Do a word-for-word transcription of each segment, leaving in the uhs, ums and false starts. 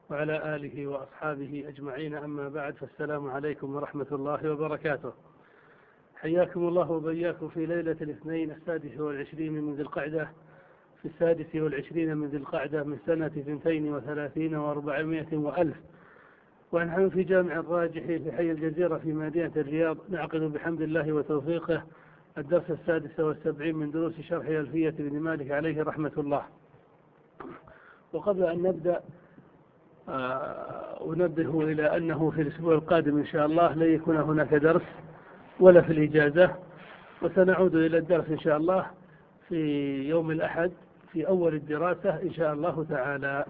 وعلى آله وأصحابه أجمعين، أما بعد، فالسلام عليكم ورحمة الله وبركاته. حياكم الله وبياكم في ليلة الاثنين السادس والعشرين من ذي القعدة في السادس والعشرين من ذي القعدة من سنة اثنتين وثلاثين وأربعمائة وألف، ونحن في جامع الراجح في حي الجزيرة في مدينة الرياض، نعقد بحمد الله وتوفيقه الدرس السادس والسبعين من دروس شرح ألفية بن مالك عليه رحمة الله. وقبل أن نبدأ أنبه إلى أنه في الأسبوع القادم إن شاء الله لن يكون هناك درس ولا في الإجازة، وسنعود إلى الدرس إن شاء الله في يوم الأحد في أول الدراسة إن شاء الله تعالى.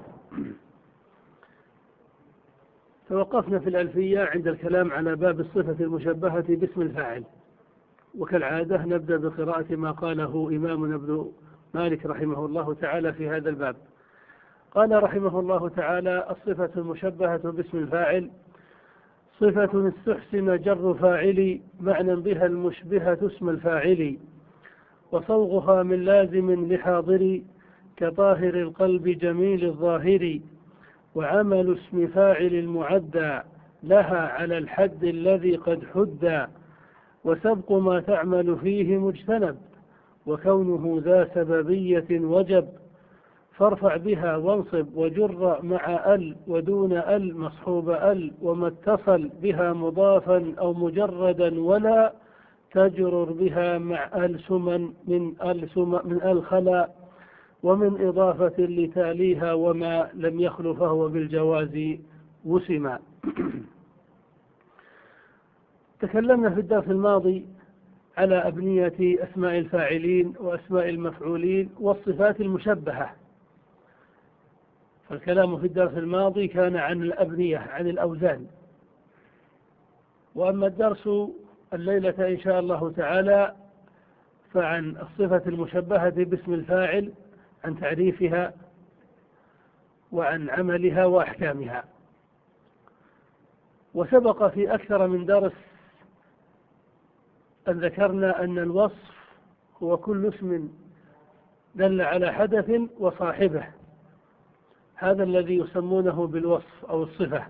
توقفنا في الألفية عند الكلام على باب الصفة المشبهة باسم الفاعل، وكالعادة نبدأ بقراءة ما قاله إمامنا ابن مالك رحمه الله تعالى في هذا الباب. قال رحمه الله تعالى: الصفة المشبهة باسم الفاعل صفة استحسن جر فاعل معنى بها المشبهة اسم الفاعل، وصوغها من لازم لحاضر كطاهر القلب جميل الظاهر، وعمل اسم فاعل المعدى لها على الحد الذي قد حدى، وسبق ما تعمل فيه مجتنب وكونه ذا سببية وجب، فارفع بها وانصب وجر مع ال ودون ال مصحوب ال، وما اتصل بها مضافا أو مجردا ولا تجرر بها مع ال سمن من ال سمن من ال خلا، ومن إضافة لتاليها وما لم يخل فهو بالجواز وسما. تكلمنا في الدرس الماضي على أبنية أسماء الفاعلين وأسماء المفعولين والصفات المشبهة، فالكلام في الدرس الماضي كان عن الأبنية، عن الأوزان. وأما الدرس الليلة إن شاء الله تعالى فعن الصفة المشبهة باسم الفاعل، عن تعريفها وعن عملها وأحكامها. وسبق في أكثر من درس أن ذكرنا أن الوصف هو كل اسم دل على حدث وصاحبه، هذا الذي يسمونه بالوصف أو الصفة.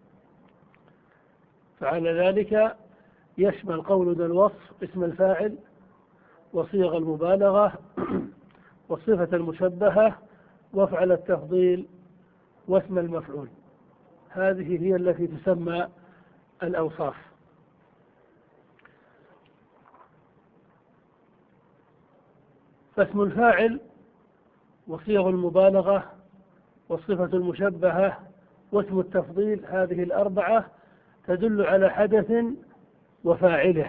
فعلى ذلك يشمل قولنا الوصف اسم الفاعل وصيغ المبالغة والصفة المشبهة وافعل التفضيل واسم المفعول، هذه هي التي تسمى الأوصاف. فاسم الفاعل وصيغ المبالغة والصفة المشبهة واسم التفضيل، هذه الأربعة تدل على حدث وفاعله.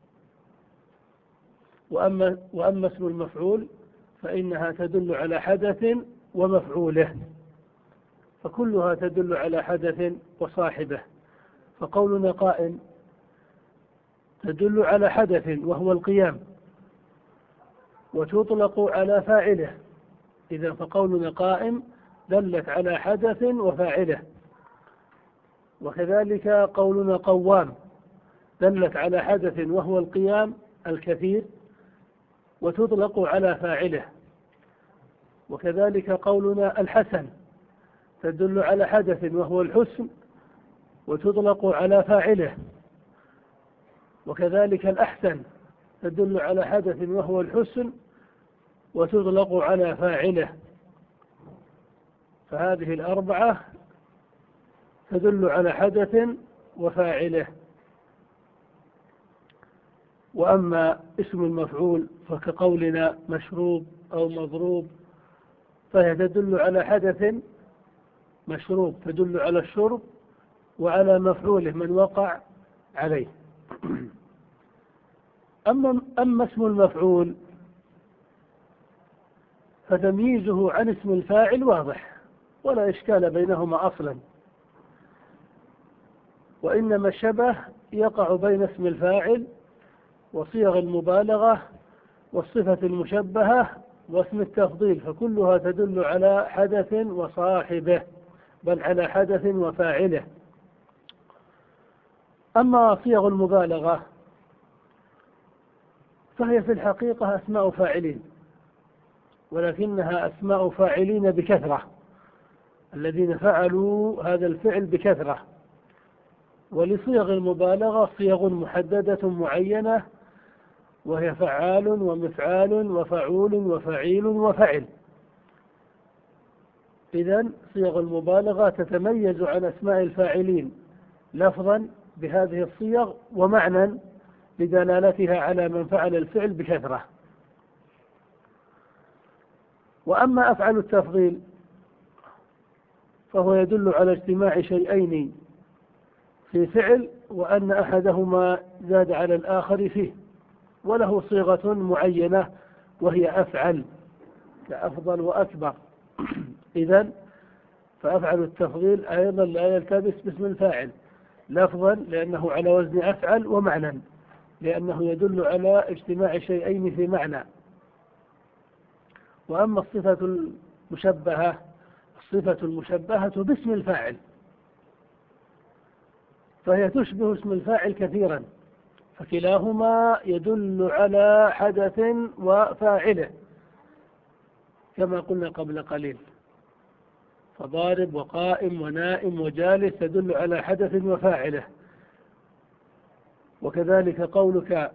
وأما, وأما اسم المفعول فإنها تدل على حدث ومفعوله، فكلها تدل على حدث وصاحبه. فقولنا قائم تدل على حدث وهو القيام، وتطلق على فاعله، إذا فقولنا قائم دلت على حدث وفاعله. وكذلك قولنا قوام دلت على حدث وهو القيام الكثير وتطلق على فاعله. وكذلك قولنا الحسن تدل على حدث وهو الحسن وتطلق على فاعله. وكذلك الأحسن تدل على حدث وهو الحسن وتطلق على فاعله. فهذه الأربعة تدل على حدث وفاعله. وأما اسم المفعول فكقولنا مشروب أو مضروب، فهي تدل على حدث مشروب تدل على الشرب وعلى مفعوله من وقع عليه. أما, أما اسم المفعول فتمييزه عن اسم الفاعل واضح ولا إشكال بينهما أصلا، وإنما الشبه يقع بين اسم الفاعل وصيغ المبالغة والصفة المشبهة واسم التفضيل، فكلها تدل على حدث وصاحبه، بل على حدث وفاعله. أما صيغ المبالغة فهي في الحقيقة أسماء فاعلين، ولكنها أسماء فاعلين بكثرة، الذين فعلوا هذا الفعل بكثرة. ولصيغ المبالغة صيغ محددة معينة، وهي فعال ومفعال وفعول وفعيل وفعل. إذن صيغ المبالغة تتميز عن أسماء الفاعلين لفظا بهذه الصيغ، ومعنى بدلالتها على من فعل الفعل بكثرة. وأما أفعل التفضيل فهو يدل على اجتماع شيئين في فعل، وأن أحدهما زاد على الآخر فيه، وله صيغة معينة وهي أفعل، كأفضل وأكبر. إذن فأفعل التفضيل أيضا لا يلتبس باسم الفاعل لفظا لأنه على وزن أفعل، ومعنى لأنه يدل على اجتماع شيئين في معنى. وأما الصفة المشبهة الصفة المشبهة باسم الفاعل فهي تشبه اسم الفاعل كثيرا، فكلاهما يدل على حدث وفاعله كما قلنا قبل قليل. فضارب وقائم ونائم وجالس تدل على حدث وفاعله. وكذلك قولك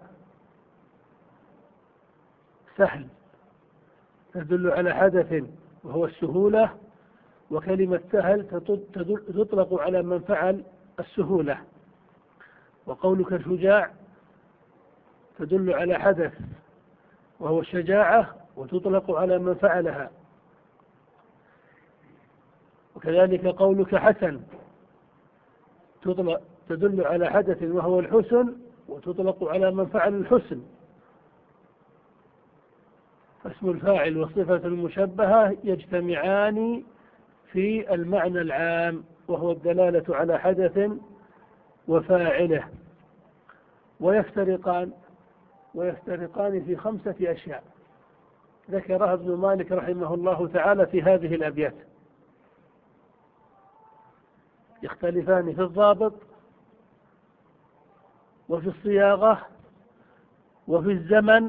سهل تدل على حدث وهو السهولة، وكلمة سهل تطلق على من فعل السهولة. وقولك شجاع تدل على حدث وهو الشجاعة، وتطلق على من فعلها. وكذلك قولك حسن تدل على حدث وهو الحسن، وتطلق على من فعل الحسن. فاسم الفاعل والصفة المشبهة يجتمعان في المعنى العام، وهو الدلالة على حدث وفاعله، ويفترقان ويفترقان في خمسة أشياء ذكرها ابن مالك رحمه الله تعالى في هذه الأبيات. يختلفان في الضابط وفي الصياغة وفي الزمن،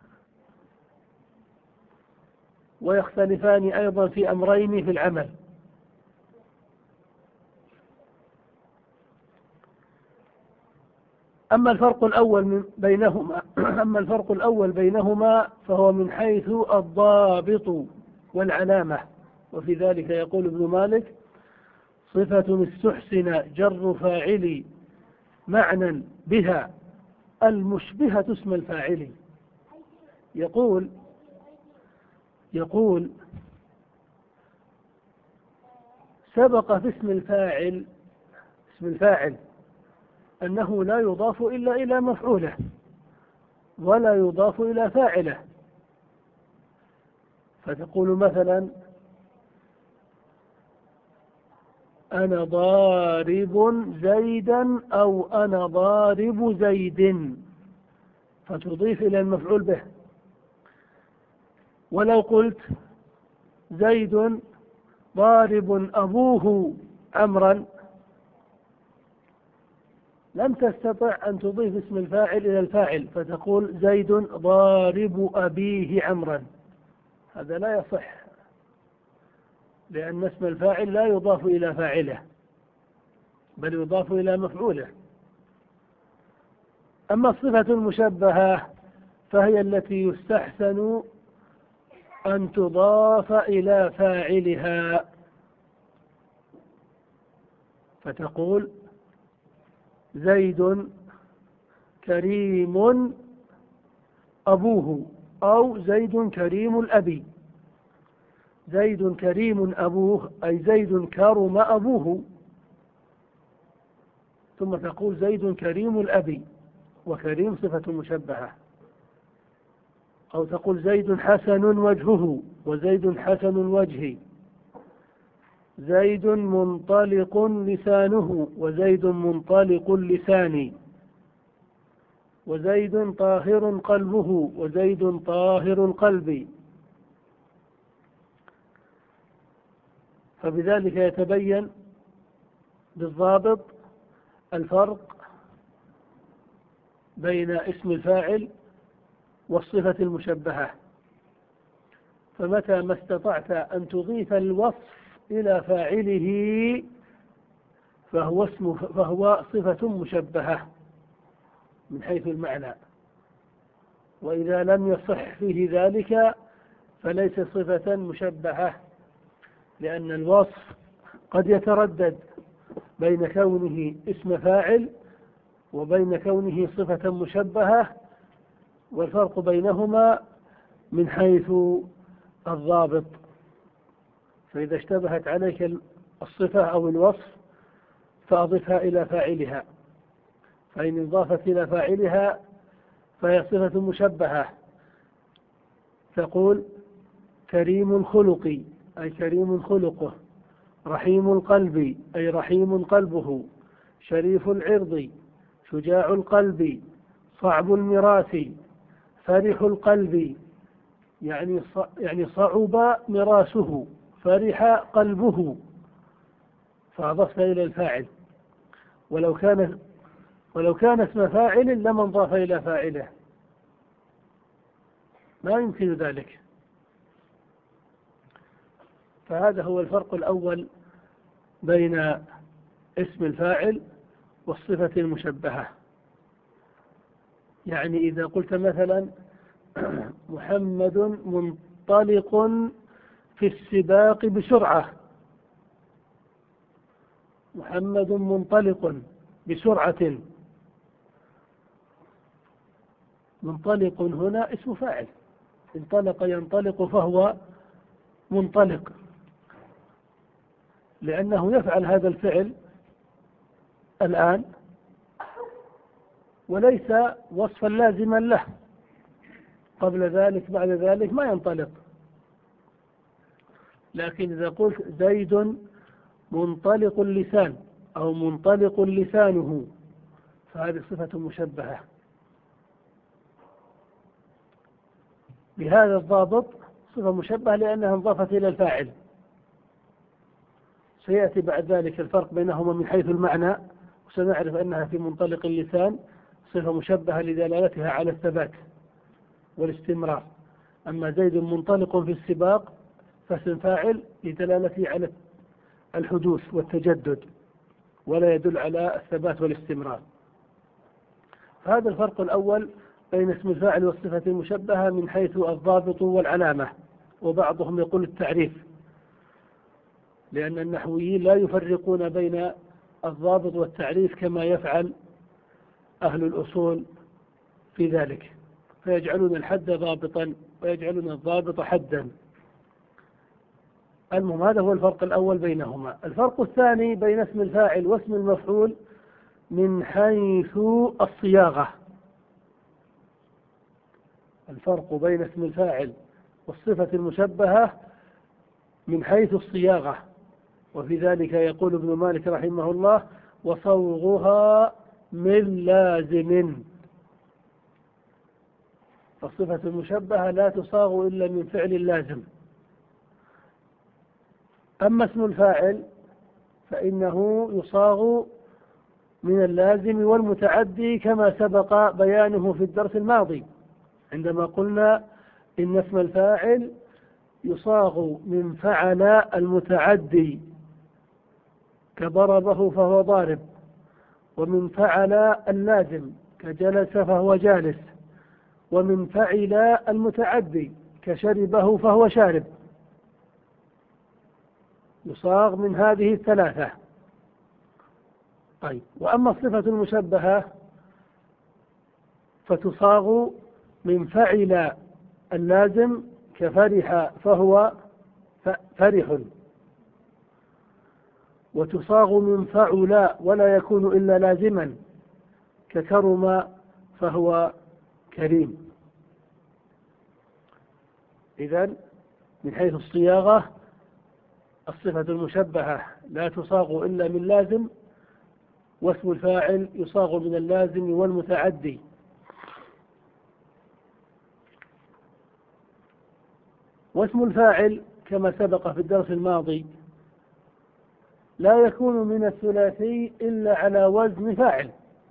ويختلفان أيضا في أمرين في العمل. أما الفرق الأول بينهما أما الفرق الأول بينهما فهو من حيث الضابط والعلامة. وفي ذلك يقول ابن مالك: صفة استحسن جر فاعل معنى بها المشبهة اسم الفاعل. يقول يقول سبق في اسم الفاعل اسم الفاعل أنه لا يضاف إلا إلى مفعوله ولا يضاف إلى فاعله. فتقول مثلا: أنا ضارب زيدا، أو أنا ضارب زيد، فتضيف إلى المفعول به. ولو قلت زيد ضارب أبوه عمرا، لم تستطع أن تضيف اسم الفاعل إلى الفاعل، فتقول زيد ضارب أبيه عمرا. هذا لا يصح، لأن اسم الفاعل لا يضاف إلى فاعله بل يضاف إلى مفعوله. أما الصفة المشبهة فهي التي يستحسن أن تضاف إلى فاعلها، فتقول زيد كريم أبوه، أو زيد كريم الأبي. زيد كريم أبوه أي زيد كرم أبوه، ثم تقول زيد كريم الأبي، وكريم صفة مشبهة. أو تقول زيد حسن وجهه، وزيد حسن الوجه. زيد منطلق لسانه، وزيد منطلق اللسان. وزيد طاهر قلبه، وزيد طاهر القلب. فبذلك يتبين بالضابط الفرق بين اسم الفاعل والصفة المشبهة. فمتى ما استطعت أن تضيف الوصف إلى فاعله فهو اسم فهو صفة مشبهة من حيث المعنى، وإذا لم يصح فيه ذلك فليس صفة مشبهة، لأن الوصف قد يتردد بين كونه اسم فاعل وبين كونه صفة مشبهة، والفرق بينهما من حيث الضابط. فإذا اشتبهت عليك الصفة أو الوصف فأضفها إلى فاعلها، فإن انضافت إلى فاعلها فهي صفة مشبهة. تقول كريم الخلق أي كريم خلقه، رحيم القلب أي رحيم قلبه، شريف العرض شجاع القلب، صعب المراث فرح القلب، يعني يعني صعب مراسه فرح قلبه، فأضفت إلى الفاعل. ولو كان ولو كان اسم فاعل لما انضاف إلى فاعله، ما يمكن ذلك. فهذا هو الفرق الأول بين اسم الفاعل والصفة المشبهة. يعني إذا قلت مثلا محمد منطلق في السباق بسرعة، محمد منطلق بسرعة، منطلق هنا اسم فاعل، انطلق ينطلق فهو منطلق، لأنه يفعل هذا الفعل الآن وليس وصفا لازما له، قبل ذلك بعد ذلك ما ينطلق. لكن إذا قلت زيد منطلق اللسان أو منطلق لسانه فهذه صفة مشبهة بهذا الضابط، صفة مشبهة لأنها انضافت إلى الفاعل. سيأتي بعد ذلك الفرق بينهما من حيث المعنى، وسنعرف أنها في منطلق اللسان صفة مشبهة لدلالتها على الثبات والاستمرار، أما زيد منطلق في السباق فاسم فاعل لدلالته على الحدوث والتجدد ولا يدل على الثبات والاستمرار. فهذا الفرق الأول بين اسم الفاعل والصفة المشبهة من حيث الضابط والعلامة، وبعضهم يقول التعريف، لأن النحويين لا يفرقون بين الضابط والتعريف كما يفعل أهل الأصول في ذلك، فيجعلون الحد ضابطا ويجعلون الضابط حدا. المهم هذا هو الفرق الأول بينهما. الفرق الثاني بين اسم الفاعل واسم المفعول من حيث الصياغة. الفرق بين اسم الفاعل والصفة المشبهة من حيث الصياغة، وفي ذلك يقول ابن مالك رحمه الله وصوغها من لازم. فالصفة المشبهة لا تصاغ إلا من فعل لازم. أما اسم الفاعل فإنه يصاغ من اللازم والمتعدي كما سبق بيانه في الدرس الماضي عندما قلنا إن اسم الفاعل يصاغ من فعل المتعدي كضربه فهو ضارب، ومن فعل اللازم كجلس فهو جالس، ومن فعل المتعدي كشربه فهو شارب. يصاغ من هذه الثلاثة. طيب، وأما الصفة المشبهة فتصاغ من فعل اللازم كفرح فهو فرح، وتصاغ من فعل ولا يكون إلا لازما ككرم فهو كريم. إذن من حيث الصياغة الصفة المشبهة لا تصاغ إلا من لازم، واسم الفاعل يصاغ من اللازم والمتعدي. واسم الفاعل كما سبق في الدرس الماضي لا يكون من الثلاثي إلا على وزن فاعل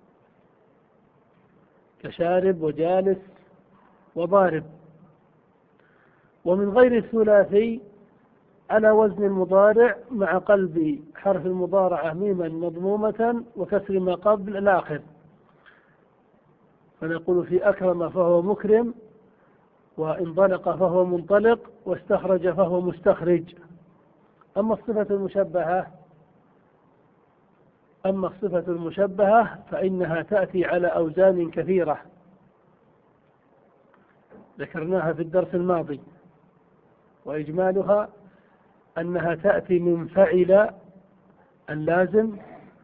كشارب وجالس وضارب، ومن غير الثلاثي على وزن المضارع مع قلب حرف المضارعة ميما مضمومة وكسر ما قبل الآخر، فنقول في أكرم فهو مكرم، وانطلق فهو منطلق، واستخرج فهو مستخرج. أما الصفة المشبهة أما الصفة المشبهة فإنها تأتي على أوزان كثيرة ذكرناها في الدرس الماضي، وإجمالها أنها تأتي من فعل اللازم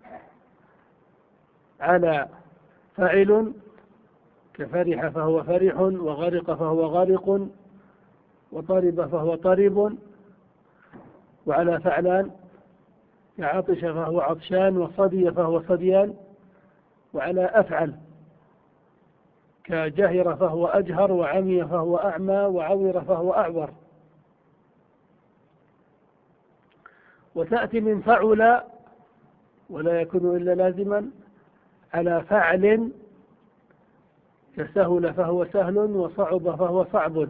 على فاعل كفرح فهو فرح، وغرق فهو غارق، وطرب فهو طرب، وعلى فعلان كعطش فهو عطشان، وصدي فهو صديان، وعلى أفعل كجهر فهو أجهر، وعمي فهو أعمى، وعور فهو أعور. وتأتي من فعل ولا يكون إلا لازما على فعل كسهل فهو سهل، وصعب فهو صعب.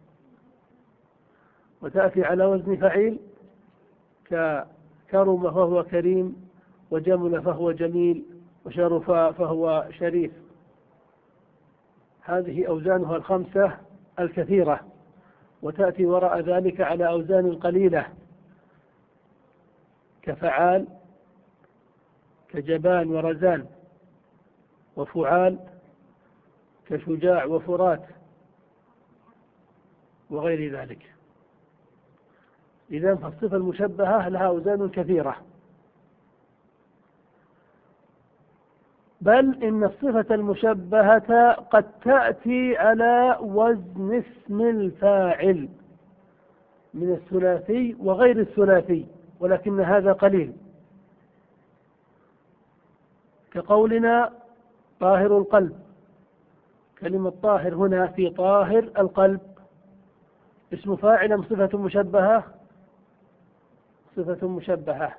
وتأتي على وزن فعيل ككرم فهو كريم، وجمل فهو جميل، وشرف فهو شريف. هذه أوزانها الخمسة الكثيرة. وتأتي وراء ذلك على أوزان قليلة كفعال كجبان ورزان، وفعال كشجاع وفرات، وغير ذلك. إذن فالصفة المشبهة لها أوزان كثيرة، بل إن الصفة المشبهة قد تأتي على وزن اسم الفاعل من الثلاثي وغير الثلاثي، ولكن هذا قليل، كقولنا طاهر القلب. كلمة طاهر هنا في طاهر القلب اسم فاعل أم صفة مشبهة؟ صفة مشبهة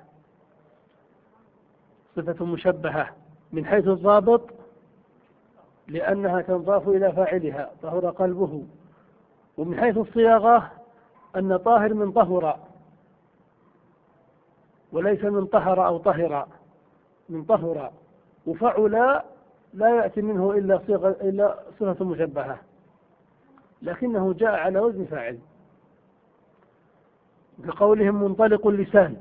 صفة مشبهة من حيث الضابط، لأنها تنضاف إلى فاعلها طهر قلبه. ومن حيث الصياغة أن طاهر من طهر، وليس من طهر أو طهر، من طهر. وفعل لا يأتي منه إلا صيغة إلا صفة مشبهة، لكنه جاء على وزن فاعل، كقولهم منطلق اللسان.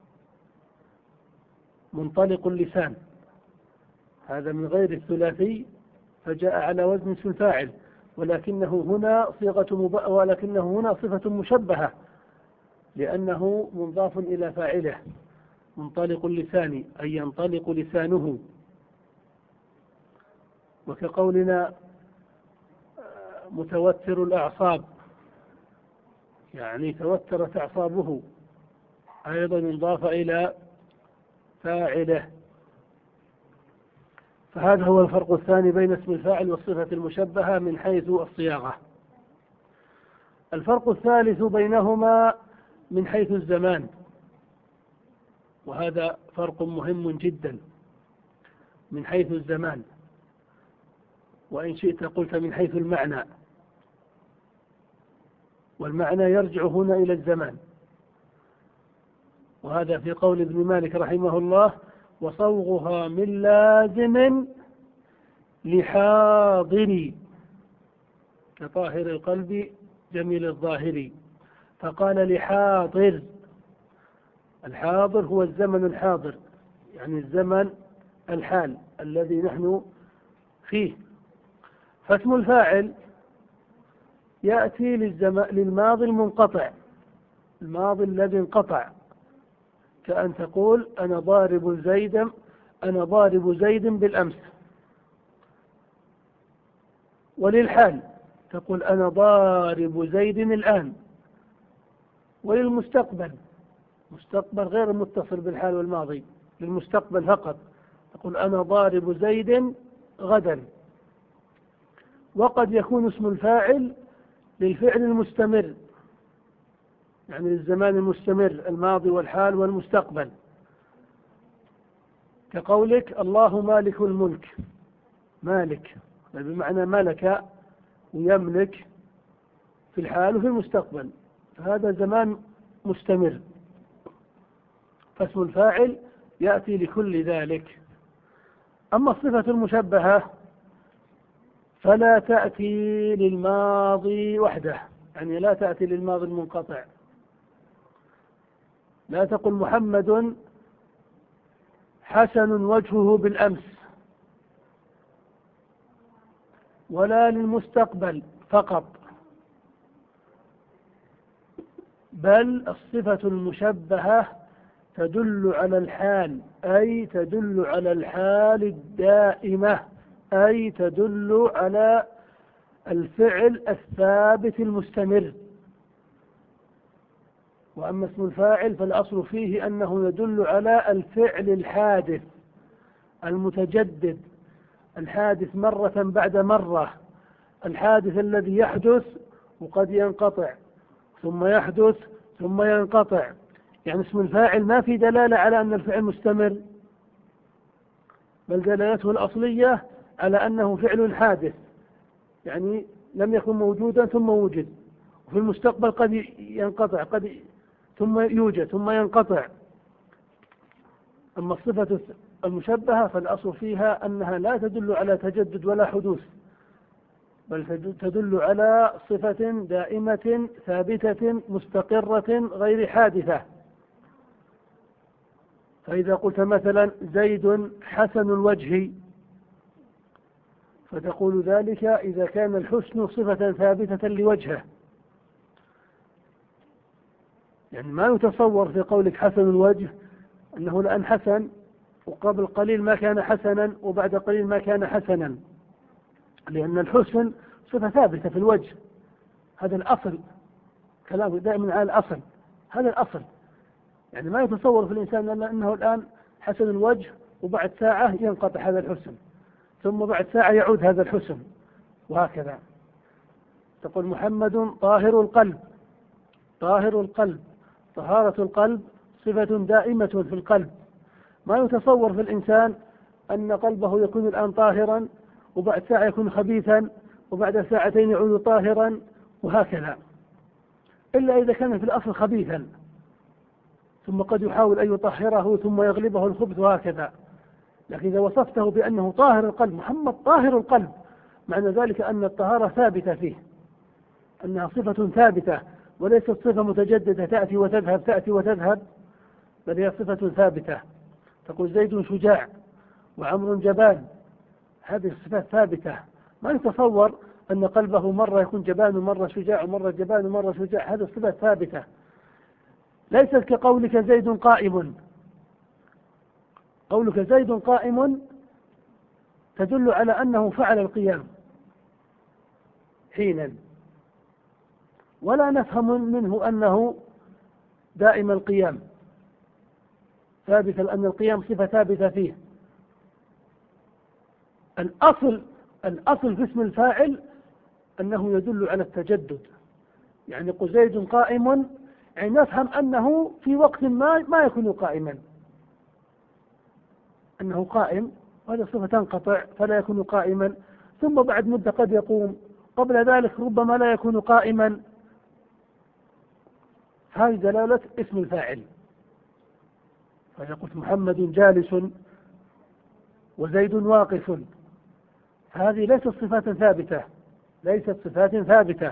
منطلق اللسان هذا من غير الثلاثي، فجاء على وزن اسم الفاعل، ولكنه هنا صيغة مب... ولكنه هنا صفة مشبهة لأنه منضاف إلى فاعله. منطلق اللسان أي ينطلق لسانه. وكقولنا متوتر الأعصاب يعني توترت أعصابه، أيضا انضاف إلى فاعله. فهذا هو الفرق الثاني بين اسم الفاعل والصفة المشبهة من حيث الصياغة. الفرق الثالث بينهما من حيث الزمان، وهذا فرق مهم جدا من حيث الزمان، وإن شئت قلت من حيث المعنى، والمعنى يرجع هنا إلى الزمان. وهذا في قول ابن مالك رحمه الله: وصوغها من لازم لحاضر كطاهر القلب جميل الظاهر. فقال لحاضر. الحاضر هو الزمن الحاضر، يعني الزمن الحال الذي نحن فيه. فاسم الفاعل يأتي للماضي المنقطع، الماضي الذي انقطع، كأن تقول أنا ضارب زيدا أنا ضارب زيد بالأمس. وللحال تقول أنا ضارب زيد الآن. وللمستقبل، مستقبل غير متصل بالحال والماضي، للمستقبل فقط، تقول أنا ضارب زيد غدا. وقد يكون اسم الفاعل للفعل المستمر، يعني للزمان المستمر، الماضي والحال والمستقبل، كقولك الله مالك الملك. مالك بمعنى ملك ويملك في الحال وفي المستقبل، فهذا زمان مستمر، فاسم الفاعل يأتي لكل ذلك. أما الصفة المشبهة فلا تأتي للماضي وحده، يعني لا تأتي للماضي المنقطع. لا تقل محمد حسن وجهه بالأمس، ولا للمستقبل فقط، بل الصفة المشبهة تدل على الحال، أي تدل على الحال الدائمة، أي تدل على الفعل الثابت المستمر. وأما اسم الفاعل فالأصل فيه أنه يدل على الفعل الحادث المتجدد، الحادث مرة بعد مرة، الحادث الذي يحدث وقد ينقطع ثم يحدث ثم ينقطع. يعني اسم الفاعل ما في دلالة على أن الفعل مستمر، بل دلالته الأصلية على أنه فعل حادث، يعني لم يكن موجودا ثم وجد، وفي المستقبل قد ينقطع قد ثم يوجد ثم ينقطع. أما الصفة المشبهة فالأصل فيها أنها لا تدل على تجدد ولا حدوث، بل تدل على صفة دائمة ثابتة مستقرة غير حادثة. فإذا قلت مثلا زيد حسن الوجه، فتقول ذلك إذا كان الحسن صفة ثابتة لوجهه، يعني ما يتصور في قولك حسن الوجه أنه الآن حسن وقبل قليل ما كان حسنا وبعد قليل ما كان حسنا، لأن الحسن صفة ثابتة في الوجه، هذا الأصل، كلامه دائما على الأصل، هذا الأصل. يعني ما يتصور في الإنسان أنه الآن حسن الوجه وبعد ساعة ينقطع هذا الحسن، ثم بعد ساعة يعود هذا الحسن، وهكذا. تقول محمد طاهر القلب، طاهر القلب، طهارة القلب صفة دائمة في القلب، ما يتصور في الإنسان أن قلبه يكون الآن طاهرا وبعد ساعة يكون خبيثا وبعد ساعتين يعود طاهرا، وهكذا، إلا إذا كان في الأصل خبيثا ثم قد يحاول أن يطهره ثم يغلبه الخبث، وهكذا. لكن إذا وصفته بأنه طاهر القلب، محمد طاهر القلب، معنى ذلك أن الطهارة ثابتة فيه، أنها صفة ثابتة وليست صفة متجددة تأتي وتذهب تأتي وتذهب، بل هي صفة ثابتة. تقول زيد شجاع وعمر جبان، هذه الصفات ثابتة، ما يتصور أن قلبه مرة يكون جبان ومرة شجاع ومرة جبان ومرة شجاع، هذه الصفات ثابتة، ليست كقولك زيد قائم. قولك زيد قائم تدل على أنه فعل القيام حينا، ولا نفهم منه أنه دائم القيام ثابتا، لأن القيام صفة ثابتة فيه. الأصل الأصل في اسم الفاعل أنه يدل على التجدد، يعني قل زيد قائم، يعني نفهم أنه في وقت ما ما يكون قائما، أنه قائم، وهذه الصفة تنقطع فلا يكون قائما، ثم بعد مدة قد يقوم، قبل ذلك ربما لا يكون قائما. هذه دلالة اسم الفاعل. فإذا قلت محمد جالس وزيد واقف، هذه ليست صفات ثابتة، ليست صفات ثابتة،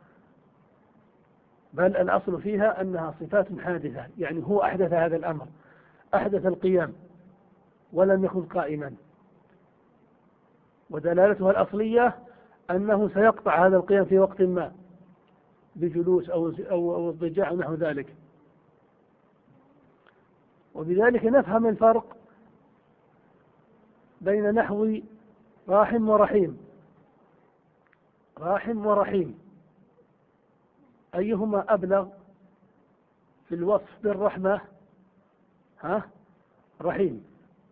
بل الأصل فيها أنها صفات حادثة، يعني هو أحدث هذا الأمر، أحدث القيام ولم يكن قائما، ودلالتها الأصلية أنه سيقطع هذا القيام في وقت ما بجلوس أو أو اضطجاع ونحو ذلك. وبذلك نفهم الفرق بين نحو راحم ورحيم. راحم ورحيم أيهما أبلغ في الوصف بالرحمة؟ ها؟ رحيم.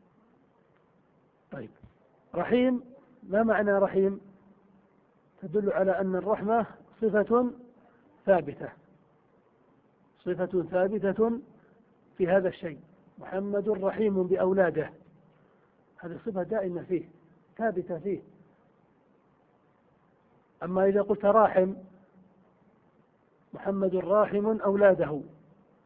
طيب، رحيم، ما معنى رحيم؟ تدل على أن الرحمة صفة ثابتة، صفة ثابتة في هذا الشيء، محمد رحيم بأولاده، هذه صفة دائمة فيه ثابتة فيه. أما إذا قلت راحم، محمد راحم أولاده،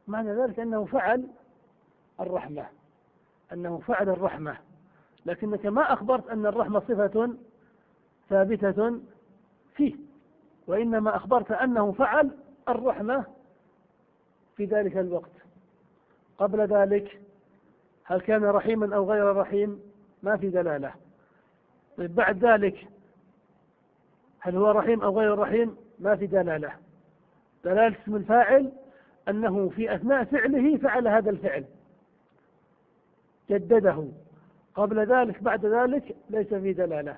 معنى ذلك أنه فعل الرحمة، أنه فعل الرحمة، لكنك ما أخبرت أن الرحمة صفة ثابتة فيه، وإنما أخبرت أنه فعل الرحمة في ذلك الوقت. قبل ذلك هل كان رحيما أو غير رحيم؟ ما في دلالة. طيب بعد ذلك هل هو رحيم أو غير رحيم؟ ما في دلالة. دلالة اسم الفاعل أنه في أثناء فعله فعل هذا الفعل، جدده. قبل ذلك بعد ذلك ليس في دلالة.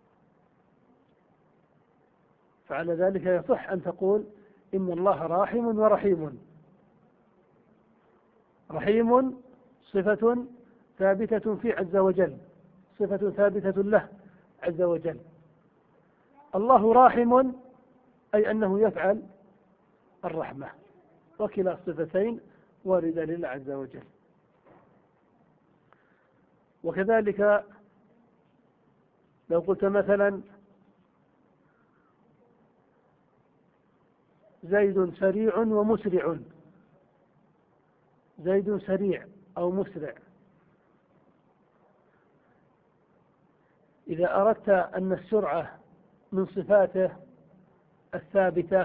فعلى ذلك يصح أن تقول إن الله راحم ورحيم. رحيم صفة ثابتة في عز وجل، صفة ثابتة له عز وجل. الله راحم أي أنه يفعل الرحمة، وكلا الصفتين واردة لله عز وجل. وكذلك لو قلت مثلا زيد سريع ومسرع، زيد سريع أو مسرع، إذا أردت أن السرعة من صفاته الثابتة،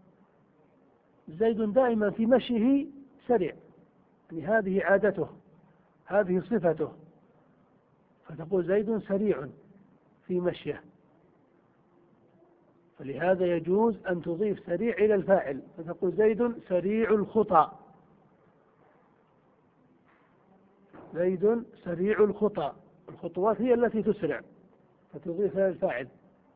زيد دائما في مشيه سريع، يعني هذه عادته، هذه صفته، فتقول زيد سريع في مشيه. فلهذا يجوز أن تضيف سريع إلى الفاعل، فتقول زيد سريع الخطى، زيد سريع الخطى، الخطوات هي التي تسرع، فتضيف إلى الفاعل.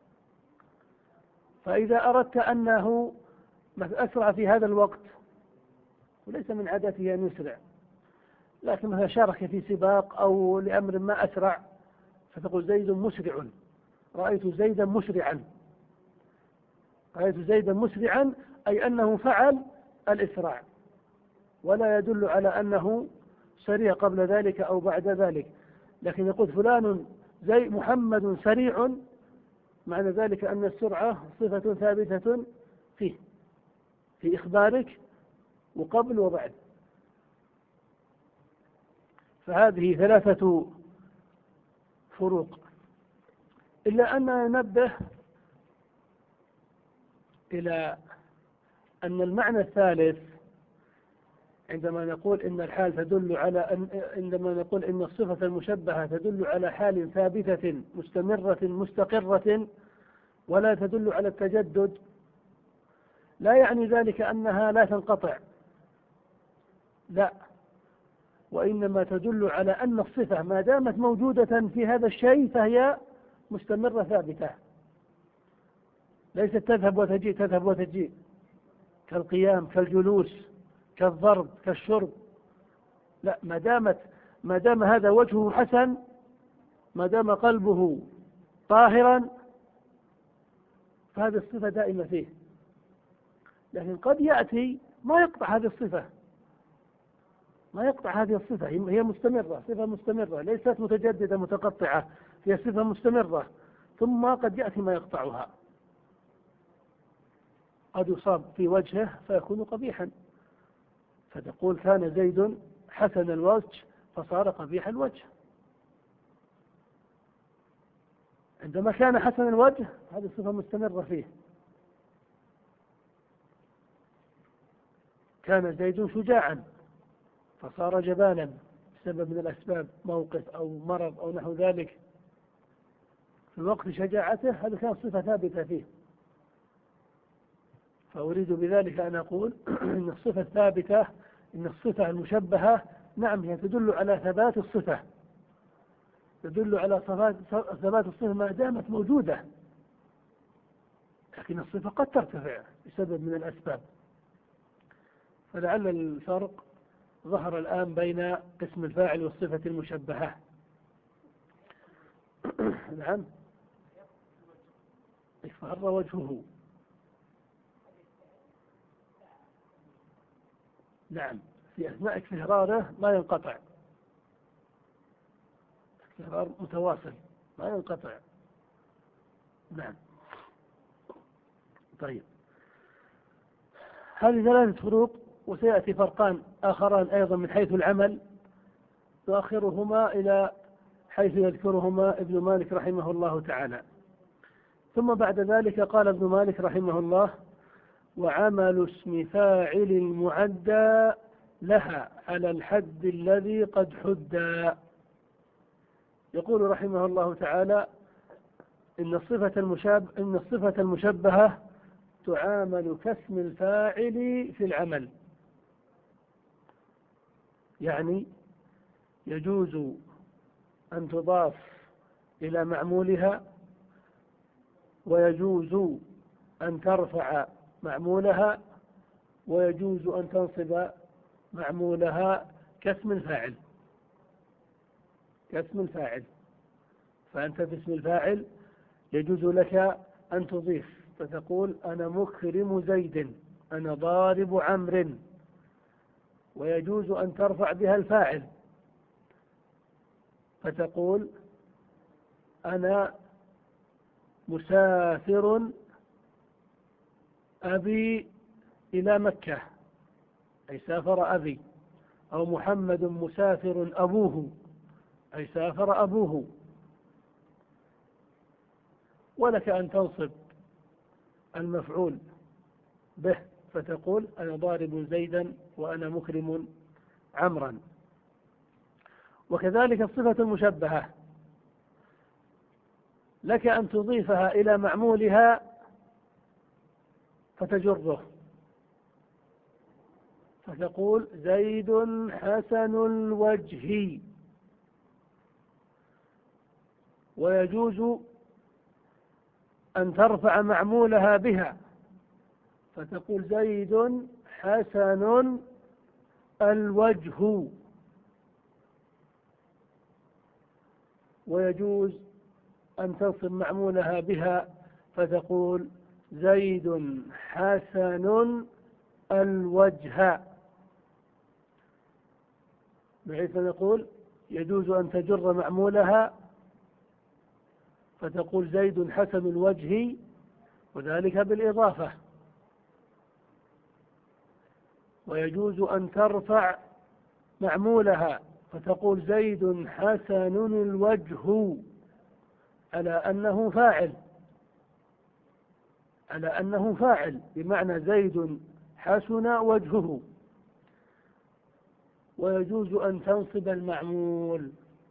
فإذا أردت أنه أسرع في هذا الوقت، وليس من عادته أن يسرع، لكن مثلا شارك في سباق أو لأمر ما أسرع، فتقول زيد مسرع، رأيت زيدا مسرعا، رأيت زيدا مسرعا أي أنه فعل الإسراع، ولا يدل على أنه سريع قبل ذلك أو بعد ذلك. لكن يقول فلان زي محمد سريع، معنى ذلك أن السرعة صفة ثابتة فيه، في إخبارك وقبل وبعد. فهذه ثلاثة فروق. إلا أن ننبه إلى أن المعنى الثالث عندما نقول إن الحال تدل على أن عندما نقول إن الصفة المشبهة تدل على حال ثابتة مستمرة مستقرة ولا تدل على التجدد، لا يعني ذلك أنها لا تنقطع، لا، وإنما تدل على أن الصفة ما دامت موجودة في هذا الشيء فهي مستمرة ثابتة، ليست تذهب وتجيء تذهب وتجيء، كالقيام كالجلوس كالضرب كالشرب، لا، ما دامت ما دام هذا وجهه حسن، ما دام قلبه طاهرا، فهذه الصفة دائمة فيه. لكن قد يأتي ما يقطع هذه الصفة، ما يقطع هذه الصفة، هي مستمرة، صفة مستمرة ليست متجددة متقطعة، هي صفة مستمرة، ثم قد يأتي ما يقطعها، قد يصاب في وجهه فيكون قبيحا، فتقول كان زيد حسن الوجه فصار قبيح الوجه. عندما كان حسن الوجه هذه صفة مستمرة فيه. كان زيد شجاعا فصار جبانا بسبب من الأسباب، موقف أو مرض أو نحو ذلك، في وقت شجاعته هذا كان صفة ثابتة فيه. فأريد بذلك أن أقول إن الصفة الثابتة، إن الصفة المشبهة نعم هي تدل على ثبات الصفة، تدل على ثبات الصفة ما دامت موجودة، لكن الصفة قد ترتفع بسبب من الأسباب. فلعل الفرق ظهر الآن بين اسم الفاعل والصفة المشبهة. نعم، اصفر وجهه، نعم، في أثناء اكفراره ما ينقطع، اكفرار متواصل ما ينقطع. نعم. طيب، هذه ثلاثة فروق وسيأتي فرقان آخران أيضا من حيث العمل يؤخرهما إلى حيث يذكرهما ابن مالك رحمه الله تعالى. ثم بعد ذلك قال ابن مالك رحمه الله: وعمل اسم فاعل المعدى لها على الحد الذي قد حدى. يقول رحمه الله تعالى: إن الصفة المشابه إن الصفة المشبهة تعامل كاسم الفاعل في العمل، يعني يجوز أن تضاف إلى معمولها، ويجوز أن ترفع معمولها، ويجوز أن تنصب معمولها كاسم الفاعل كاسم الفاعل فأنت باسم الفاعل يجوز لك أن تضيف فتقول: أنا مكرم زيد، أنا ضارب عمرو. ويجوز أن ترفع بها الفاعل فتقول: أنا مسافر أبي إلى مكة، أي سافر أبي. أو محمد مسافر أبوه، أي سافر أبوه. ولك أن تنصب المفعول به فتقول: أنا ضارب زيدا وأنا مكرم عمرا. وكذلك الصفة المشبهة لك أن تضيفها إلى معمولها فتجره فتقول: زيد حسن الوجه. ويجوز أن ترفع معمولها بها فتقول: زيد حسن الوجه. ويجوز أن تنصب معمولها بها فتقول: زيد حسن الوجه، بحيث نقول يجوز أن تجر معمولها فتقول: زيد حسن الوجه، وذلك بالإضافة. ويجوز أن ترفع معمولها فتقول: زيد حسن الوجه، على أنه فاعل على أنه فاعل بمعنى زيد حسن وجهه. ويجوز أن تنصب المعمول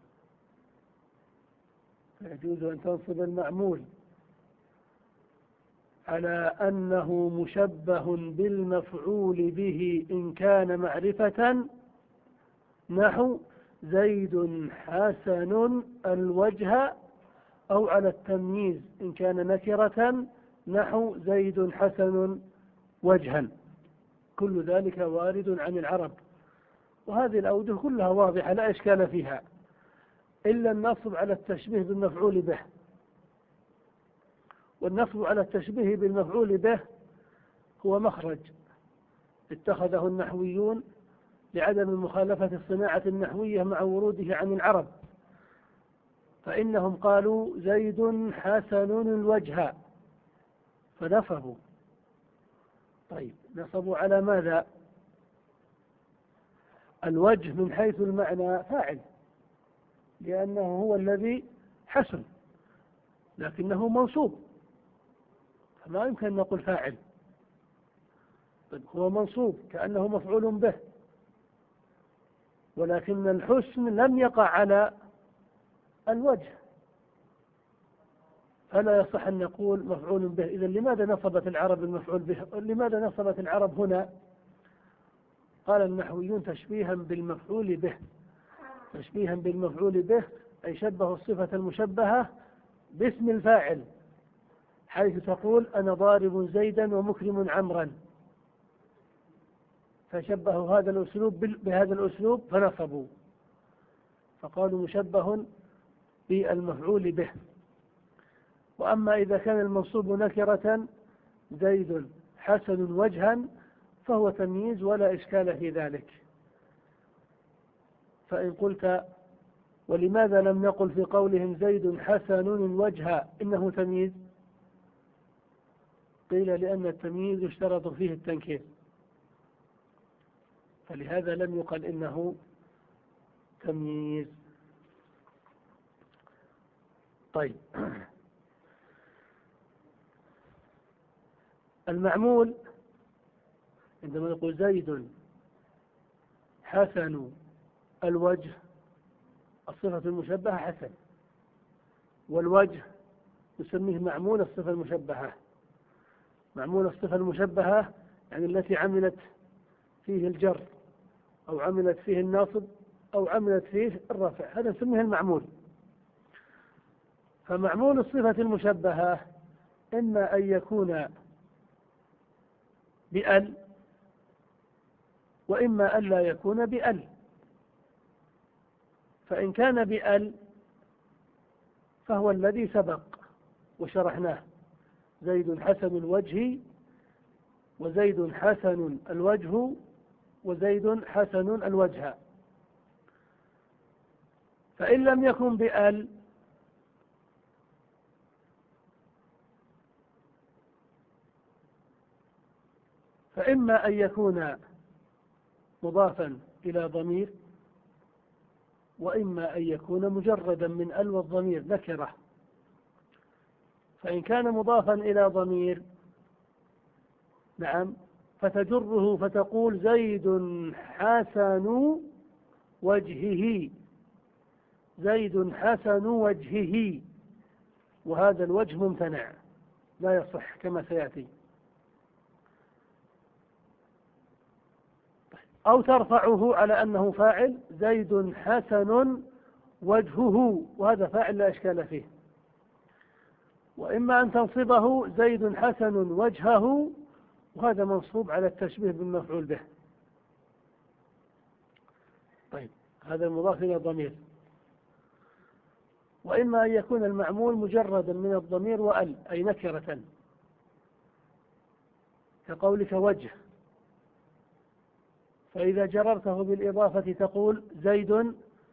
يجوز أن تنصب المعمول على أنه مشبه بالمفعول به إن كان معرفة، نحو زيد حسن الوجه، أو على التمييز إن كان نكرة، نحو زيد حسن وجها. كل ذلك وارد عن العرب، وهذه الأوجه كلها واضحة لا إشكال فيها، إلا النصب على التشبيه بالمفعول به. والنصب على التشبيه بالمفعول به هو مخرج اتخذه النحويون لعدم مخالفة الصناعة النحوية مع وروده عن العرب. فإنهم قالوا: زيد حسن الوجه، فنصبوا. طيب، نصبوا على ماذا؟ الوجه من حيث المعنى فاعل، لأنه هو الذي حسن، لكنه منصوب، فما يمكن أن نقول فاعل. طيب، هو منصوب كأنه مفعول به، ولكن الحسن لم يقع على الوجه، فلا يصح أن نقول مفعول به. إذن لماذا نصبت العرب المفعول به؟ لماذا نصبت العرب هنا؟ قال النحويون: تشبيها بالمفعول به. تشبيها بالمفعول به أي شبه الصفة المشبهة باسم الفاعل، حيث تقول: أنا ضارب زيدا ومكرم عمرا، فشبهوا هذا الأسلوب بهذا الأسلوب فنصبوا، فقالوا مشبه بالمفعول به. وأما إذا كان المنصوب نكرة: زيد حسن وجها، فهو تمييز ولا إشكال في ذلك. فإن قلت: ولماذا لم نقل في قولهم زيد حسن الوجه إنه تمييز؟ قيل: لأن التمييز يشترط فيه التنكير، فلهذا لم يقل إنه تمييز. طيب، المعمول عندما نقول زيد حسن الوجه، الصفة المشبهة حسن، والوجه نسميه معمول الصفة المشبهة. معمول الصفة المشبهة يعني التي عملت فيه الجر أو عملت فيه الناصب أو عملت فيه الرفع، هذا نسميه المعمول. فمعمول الصفة المشبهة إما أن يكون بأل، وإما أن لا يكون بأل. فإن كان بأل فهو الذي سبق وشرحناه، زيد حسن الوجه، وزيد حسن الوجه، وزيد حسن الوجه. فإن لم يكن بأل فإما أن يكون مضافا إلى ضمير، وإما أن يكون مجردا من ال والضمير نكرة. فإن كان مضافا إلى ضمير نعم فتجره فتقول زيد حسن وجهه، زيد حسن وجهه، وهذا الوجه ممتنع لا يصح كما سيأتي. أو ترفعه على أنه فاعل، زيد حسن وجهه، وهذا فاعل لا إشكال فيه. وإما أن تنصبه زيد حسن وجهه، وهذا منصوب على التشبيه بالمفعول به. طيب، هذا المضاف إلى الضمير. وإما أن يكون المعمول مجردا من الضمير وأل، أي نكرة، كقولك وجه، فإذا جررته بالإضافة تقول زيد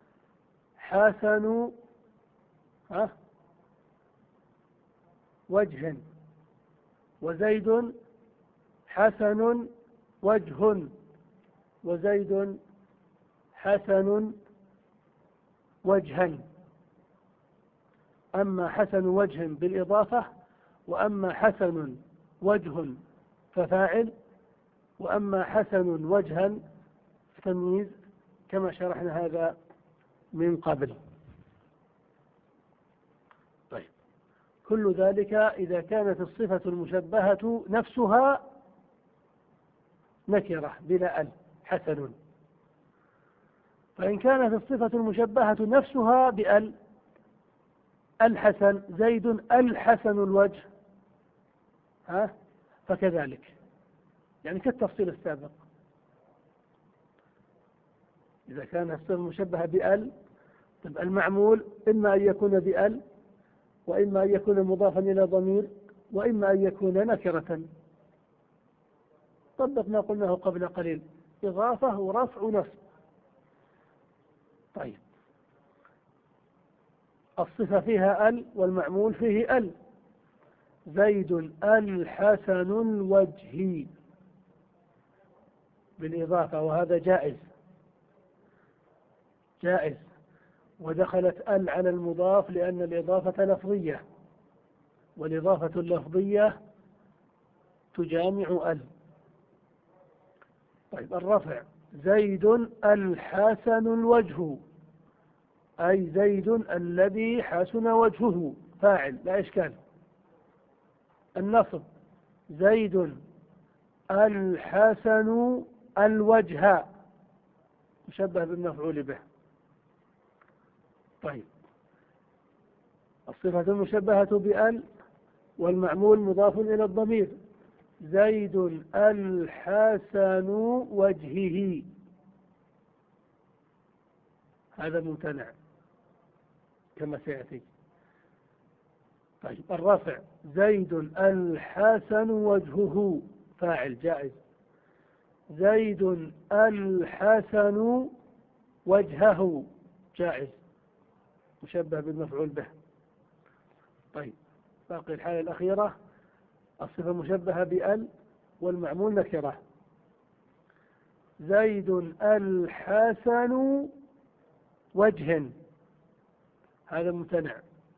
حسن وجه، وزيد حسن وجه، وزيد حسن وجها. أما حسن وجه بالإضافة، وأما حسن وجه ففاعل، وأما حسن وجها تمييز، كما شرحنا هذا من قبل. طيب، كل ذلك إذا كانت الصفة المشبهة نفسها نكرة بلا أل، حسن. فإن كانت الصفة المشبهة نفسها بأل، الحسن زيد الحسن الوجه، ها فكذلك، يعني كالتفصيل السابق. إذا كان الصفة المشبهة بأل، طب المعمول إما أن يكون بأل، وإما أن يكون مضافا إلى ضمير، وإما أن يكون نكرة. طبق ما قلناه قبل قليل، إضافة ورفع ونصب. طيب، الصفة فيها ال والمعمول فيه ال، زيد الحسن الوجه بالإضافة، وهذا جائز جائز ودخلت ال على المضاف لأن الإضافة لفظية، والإضافة اللفظية تجامع ال. طيب، الرفع زيد الحسن الوجه، أي زيد الذي حسن وجهه، فاعل لا إشكال. النصب زيد الحسن الوجه، مشبه بالمفعول به. طيب، الصفة المشبهة بأل والمعمول مضاف إلى الضمير، زيد الحسن وجهه، هذا ممتنع كما سيأتي. طيب، الرفع زيد الحسن وجهه، فاعل جائز، زيد الحسن وجهه جائز، مشبه بالمفعول به. طيب، باقي الحالة الأخيرة الصفة مشبهة بأل والمعمول نكرة. زيد الحسن وجه، هذا ممتنع،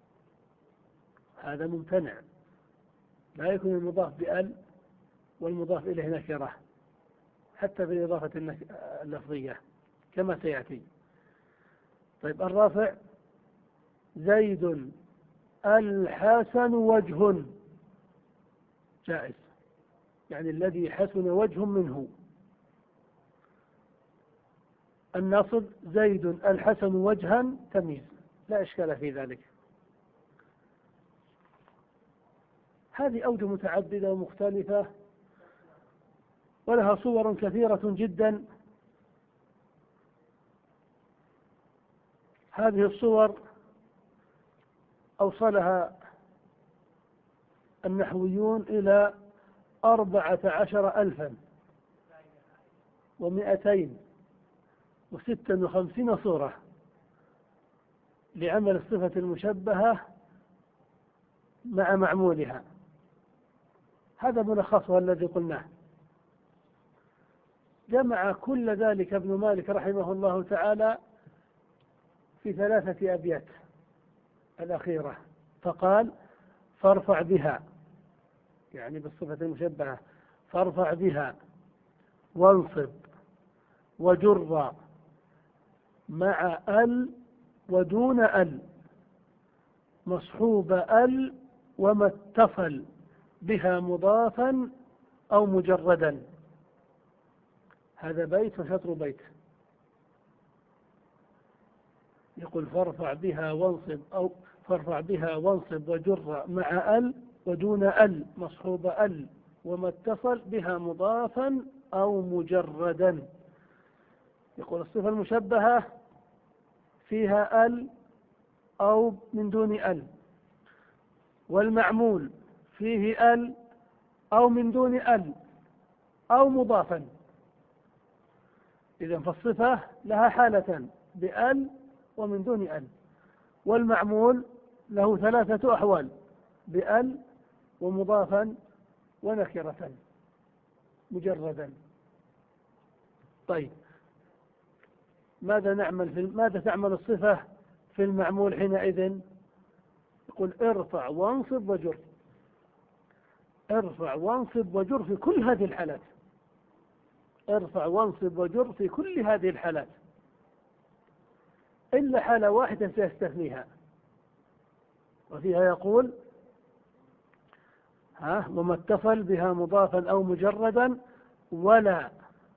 هذا ممتنع، لا يكون المضاف بأل والمضاف إليه نكرة حتى بالإضافة اللفظية كما سيأتي. طيب الرافع زيد الحسن وجه، جائز، يعني الذي حسن وجه منه. النصب زيد الحسن وجها تمييز، لا إشكال في ذلك. هذه أوجه متعددة ومختلفة ولها صور كثيرة جدا. هذه الصور أوصلها النحويون إلى أربعة عشر ألفا ومئتين وستا وخمسين صورة لعمل الصفة المشبهة مع معمولها. هذا ملخصها الذي قلناه. جمع كل ذلك ابن مالك رحمه الله تعالى في ثلاثة أبيات الأخيرة، فقال فارفع بها، يعني بالصفة المشبهة، فارفع بها وانصب وجر مع ال ودون ال مصحوب ال وما اتصل بها مضافا أو مجردا. هذا بيت وشطر بيت. يقول فارفع بها وانصب أو فارفع بها وانصب وجر مع ال ودون ال مصحوب ال وما اتصل بها مضافا أو مجردا. يقول الصفة المشبهة فيها ال أو من دون ال، والمعمول فيه ال أو من دون ال أو مضافا. إذن فالصفة لها حالة بال ومن دون ال، والمعمول له ثلاثة أحوال بال ومضافا ونكرة مجردا. طيب ماذا نعمل في ماذا تعمل الصفة في المعمول حينئذ؟ يقول ارفع وانصب وجر، ارفع وانصب وجر في كل هذه الحالات، ارفع وانصب وجر في كل هذه الحالات إلا حالة واحدة سيستثنيها، وفيها يقول ها وما اتصل بها مضافا أو مجردا ولا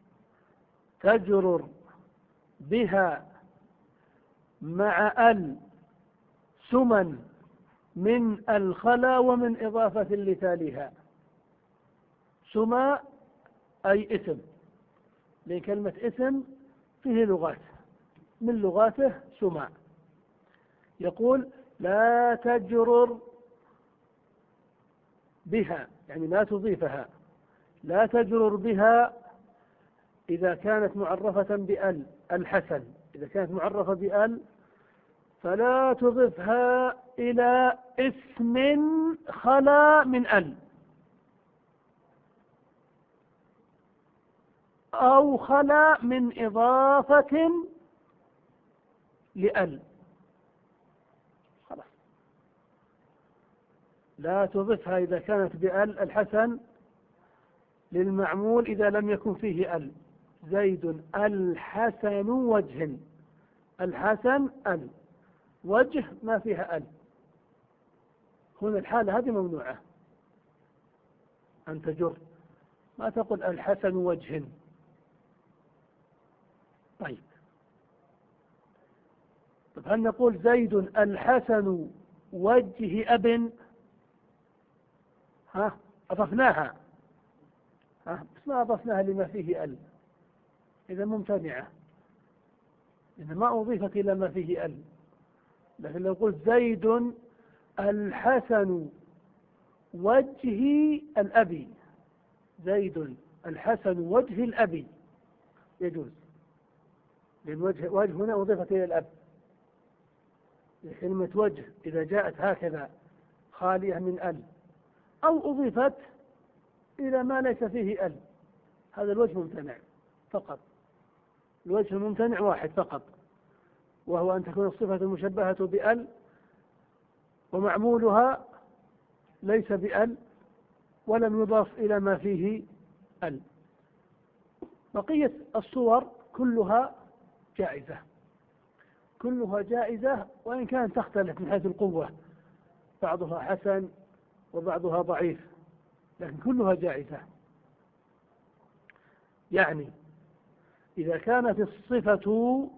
تجرر بها مع ال سمن من الخلا ومن إضافة لتاليها. سما أي اسم، لأن كلمة اسم فيه لغات، من لغاته سما. يقول لا تجرر بها، يعني لا تضيفها، لا تجرر بها إذا كانت معرفة بأل الحسن، إذا كانت معرفة بأل فلا تضفها إلى اسم خلا من أل أو خلا من إضافة لأل. خلاص لا تضفها إذا كانت بأل الحسن للمعمول إذا لم يكن فيه أل. زيد الحسن وجه، الحسن أل، وجه ما فيها أل. هنا الحالة هذه ممنوعة أن تجر، ما تقول الحسن وجه. طيب طب هل نقول زيد الحسن وجه أب؟ ها أضفناها، ها بس ما أضفناها لما فيه ال، إذا ممتنعة، إذا ما أضيفت إلى ما فيه ال. لكن لو قلت زيد الحسن وجه الأبي، زيد الحسن وجه الأبي يجوز، لأن وجه, وجه هنا أضيفت إلى الأب. كلمة وجه إذا جاءت هكذا خالية من ال أو أضيفت إلى ما ليس فيه ال، هذا الوجه ممتنع فقط. الوجه الممتنع واحد فقط، وهو أن تكون الصفة المشبهة بأل ومعمولها ليس بأل ولم يضاف إلى ما فيه أل. بقية الصور كلها جائزة، كلها جائزة وإن كانت تختلف من حيث القوة، بعضها حسن وبعضها ضعيف، لكن كلها جائزة. يعني إذا كانت الصفة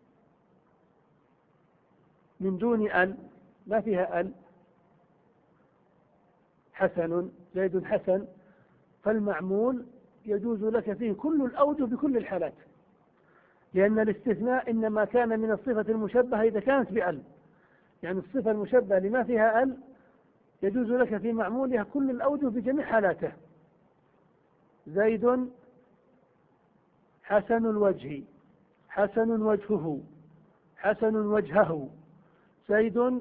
من دون أل، ما فيها أل، حسن، زيد حسن، فالمعمول يجوز لك فيه كل الأوجه بكل الحالات، لأن الاستثناء إنما كان من الصفة المشبهة إذا كانت بأل. يعني الصفة المشبهة لما فيها أل يجوز لك في معمولها كل الأوجه بجميع حالاته. زيد حسن الوجه، حسن وجهه، حسن وجهه. زيد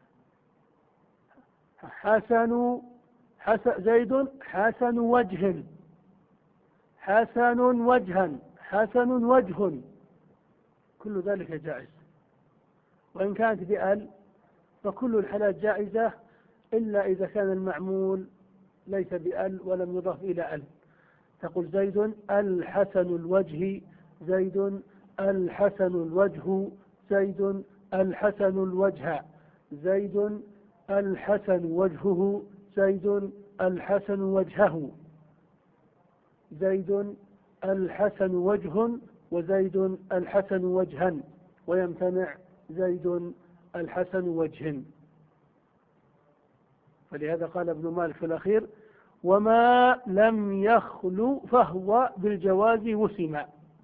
حسن حسن زيد حسن وجه، حسن وجها، حسن وجه، كل ذلك جائز. وإن كانت بأل فكل الحالات جائزة إلا إذا كان المعمول ليس بأل ولم يضاف إلى أل. تقول زيد الحسن الوجه، زيد الحسن الوجه، زيد الحسن الوجه، زيد الحسن وجهه، زيد الحسن وجهه، زيد الحسن وجه، وزيد الحسن وجها، ويمتنع زيد الحسن وجه. فلهذا قال ابن مالك في الأخير: وما لم يخلو فهو بالجواز وسم.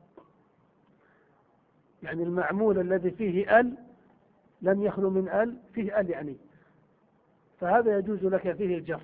يعني المعمول الذي فيه أل لم يخلو من أل، فيه أل يعني، فهذا يجوز لك فيه الجر.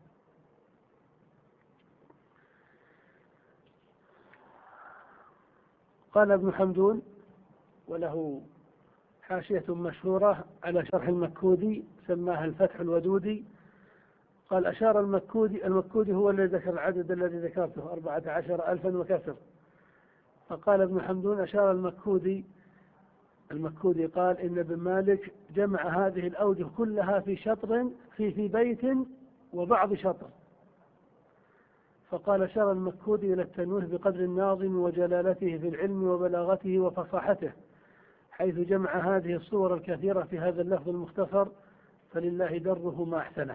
قال ابن حمدون، وله حاشية مشهورة على شرح المكودي سماها الفتح الودودي، قال: أشار المكودي، المكودي هو الذي ذكر العدد الذي ذكرته أربعة عشر ألفا وكسر، فقال ابن حمدون: أشار المكودي، المكودي قال إن ابن مالك جمع هذه الأوجه كلها في شطر في في بيت وبعض شطر، فقال: أشار المكودي إلى التنويه بقدر الناظم وجلالته في العلم وبلاغته وفصاحته، حيث جمع هذه الصور الكثيرة في هذا اللفظ المختصر، فلله دره ما أحسنه.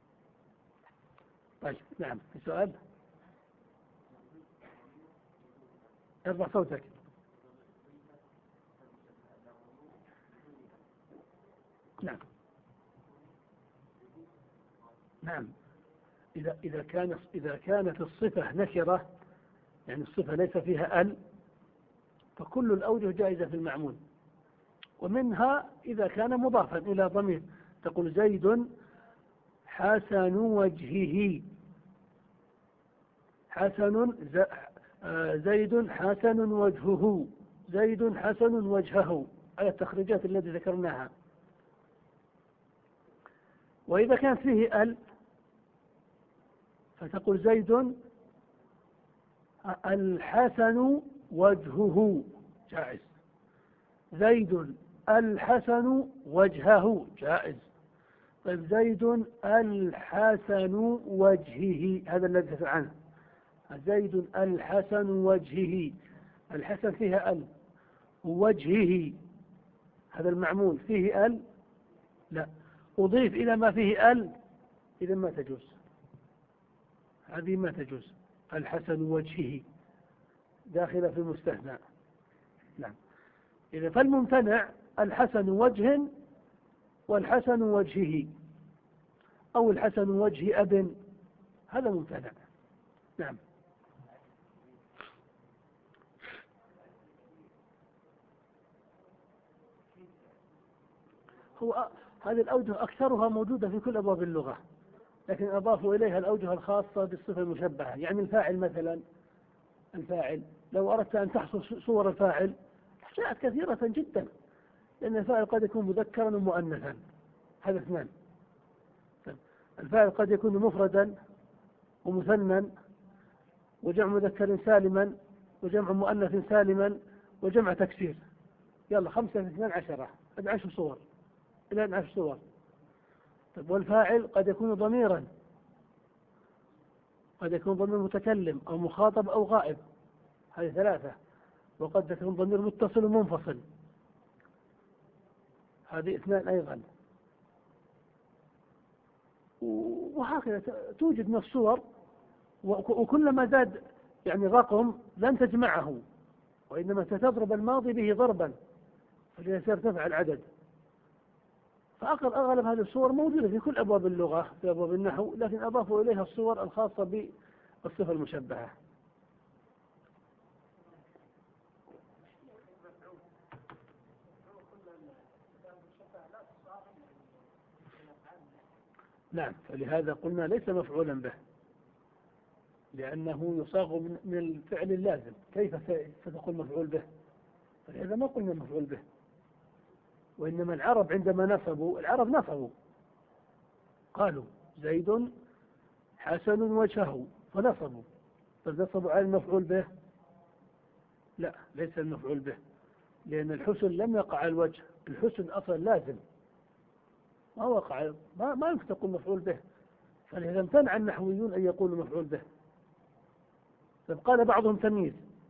طيب، نعم، في سؤال؟ ارفع صوتك. نعم، نعم. إذا إذا كان إذا كانت الصفة نكرة، يعني الصفة ليس فيها أل، فكل الأوجه جائزة في المعمول، ومنها إذا كان مضافا إلى ضمير، تقول: زيد حسن وجهه، حسن زيد حسن وجهه، زيد حسن وجهه، على التخريجات التي ذكرناها. وإذا كان فيه ال فتقول: زيد الحسن وجهه، جائز. زيد الحسن وجهه، جائز. طيب، زيد الحسن وجهه، هذا الذي تسأل عنه، زيد الحسن وجهه، الحسن فيها ال، وجهه هذا المعمول فيه ال، لا، أضيف إلى ما فيه ال، إذا ما تجوز، هذه ما تجوز. الحسن وجهه داخل في المستثنى. نعم. إذا فالممتنع الحسن وجه والحسن وجهه، أو الحسن وجه أب، هذا ممتنع. نعم. هو هذه الأوجه أكثرها موجودة في كل أبواب اللغة، لكن أضافوا إليها الأوجه الخاصة بالصفة المشبهة. يعني الفاعل مثلا، الفاعل لو أردت أن تحصل صور الفاعل جاءت كثيرة جدا، لأن الفاعل قد يكون مذكرا ومؤنثا، هذا اثنان. الفاعل قد يكون مفردا ومثنى وجمع مذكر سالما وجمع مؤنث سالما وجمع تكسير، يلا خمسة في اثنان عشرة، هذه عشر صور إلى عشر صور. طيب والفاعل قد يكون ضميرا، قد يكون ضمير متكلم أو مخاطب أو غائب، هذه ثلاثة. وقد يكون ضمير متصل ومنفصل، هذه اثنان أيضا. وهكذا توجد من الصور، وكلما زاد يعني رقم لن تجمعه، وإنما ستضرب الماضي به ضربا فليرتفع العدد. فأغلب أغلب هذه الصور موجودة في كل أبواب اللغة، في أبواب النحو، لكن أضافوا إليها الصور الخاصة بالصفة المشبهة. نعم، فلهذا قلنا ليس مفعولا به، لأنه يصاغ من الفعل اللازم، كيف ستقول مفعول به؟ فلهذا ما قلنا مفعول به. وإنما العرب عندما نصبوا، العرب نصبوا قالوا زيد حسن وجهه فنصبوا، فنصبوا على المفعول به؟ لا، ليس المفعول به، لأن الحسن لم يقع على الوجه، الحسن أصلا لازم ما وقع، ما, ما يمكن تقول مفعول به، فلهذا امتنع النحويون أن يقولوا مفعول به. فقال بعضهم تمييز.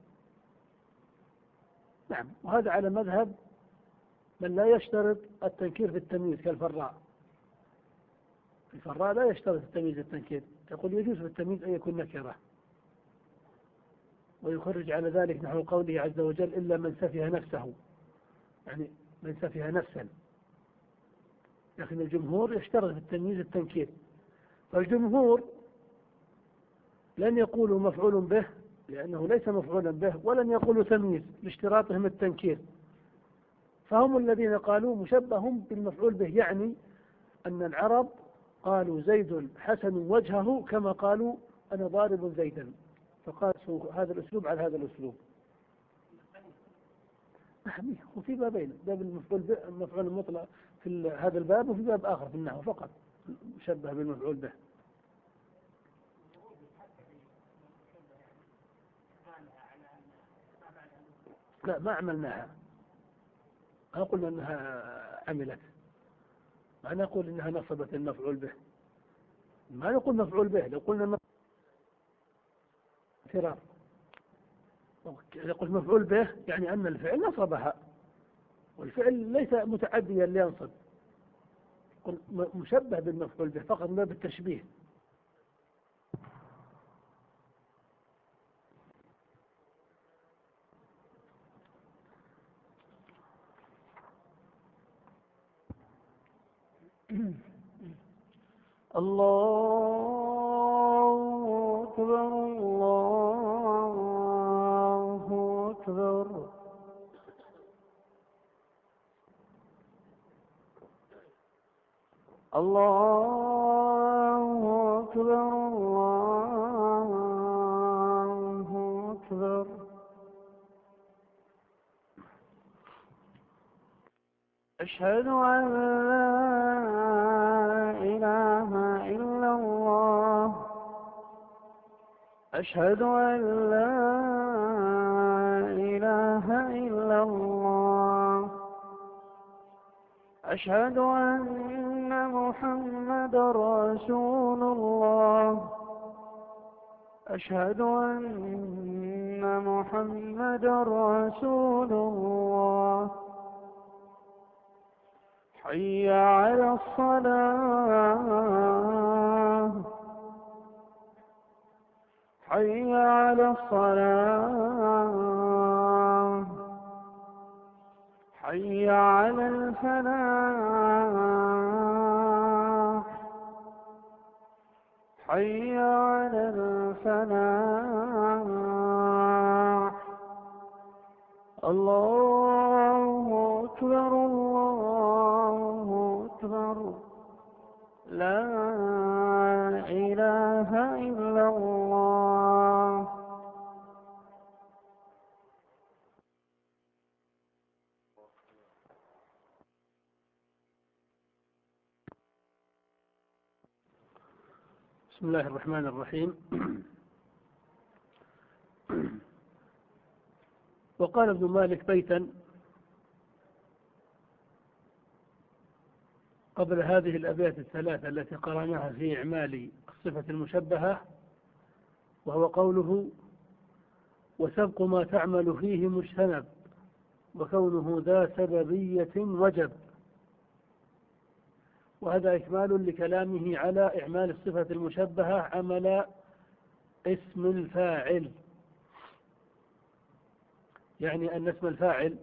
نعم، وهذا على مذهب من لا يشترط التنكير في التمييز كالفراء. الفراء لا يشترط التمييز التنكير، يقول يجوز في التمييز أن يكون نكرة، ويخرج على ذلك نحو قوله عز وجل إلا من سفه نفسه، يعني من سفه نفسا. لكن الجمهور يشترط في التمييز التنكير، فالجمهور لن يقولوا مفعول به لأنه ليس مفعولا به، ولن يقولوا تمييز لاشتراطهم التنكير، فهم الذين قالوا مشبه بالمفعول به، يعني أن العرب قالوا زيد حسن وجهه كما قالوا أنا ضارب زيدا، فقاسوا هذا الأسلوب على هذا الأسلوب. وفي بابين، باب المفعول به المفعول المطلق في هذا الباب، وفي باب آخر في النحو فقط مشبه بالمفعول به. لا، ما عملناها، ما قلنا أنها عملت، ما نقول إنها نصبت المفعول به، ما نقول مفعول به. لو قلنا اعتراف، يقول مفعول به يعني أن الفعل نصبها، والفعل ليس متعديا لينصب، مشبه بالمفعول به فقط ما بالتشبيه. الله أكبر الله أكبر. الله أكبر الله أكبر. أشهد أن لا إله إلا الله. أشهد أن لا إله إلا الله. أشهد أن محمد رسول الله. أشهد أن محمد رسول الله. حي على الصلاة. حي على الصلاة. حي على الفلاح. حي على الفلاح. الله أكبر الله أكبر. لا إله إلا الله. بسم الله الرحمن الرحيم. وقد وقال ابن مالك بيتا قبل هذه الأبيات الثلاثة التي قرأناها في إعمال الصفة المشبهة، وهو قوله: وسبق ما تعمل فيه مجتنب وكونه ذا سببية وجب. وهذا إكمال لكلامه على إعمال الصفة المشبهة عمل اسم الفاعل، يعني أن اسم الفاعل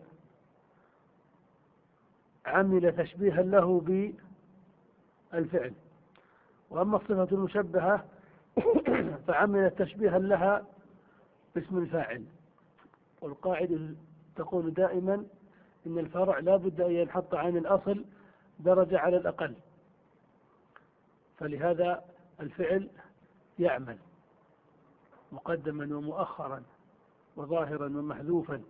عمل تشبيها له بالفعل، وأما الصفة المشبهة فعمل تشبيها لها باسم الفاعل. والقاعدة تقول دائما إن الفرع لا بد أن ينحط عن الأصل درجة على الأقل، فلهذا الفعل يعمل مقدما ومؤخرا وظاهرا ومحذوفا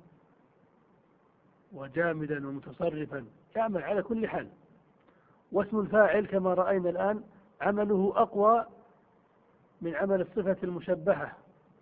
وجامدا ومتصرفا، يعمل على كل حال. واسم الفاعل كما رأينا الآن عمله أقوى من عمل الصفة المشبهة.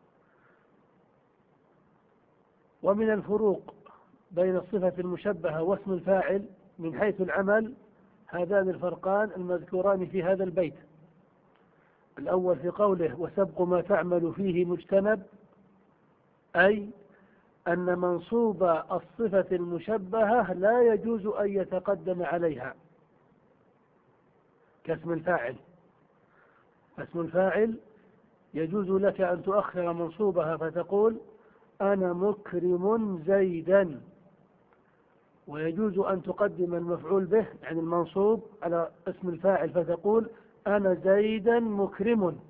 ومن الفروق بين الصفة المشبهة واسم الفاعل من حيث العمل هذان الفرقان المذكوران في هذا البيت. الأول في قوله: وسبق ما تعمل فيه مجتنب، أي أن منصوب الصفة المشبهة لا يجوز أن يتقدم عليها كاسم الفاعل. اسم الفاعل يجوز لك أن تؤخر منصوبها فتقول: أنا مكرم زيدا، ويجوز أن تقدم المفعول به يعني المنصوب على اسم الفاعل فتقول: أنا زيدا مكرم.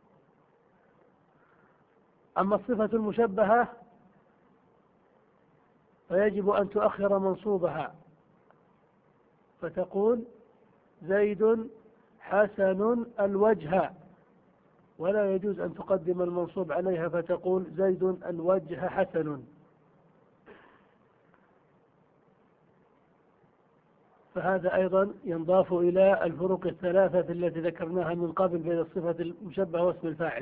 أما الصفة المشبهة فيجب أن تؤخر منصوبها فتقول: زيد حسن الوجه، ولا يجوز أن تقدم المنصوب عليها فتقول: زيد الوجه حسن. فهذا أيضا ينضاف إلى الفروق الثلاثة التي ذكرناها من قبل بين الصفة المشبهة واسم الفاعل.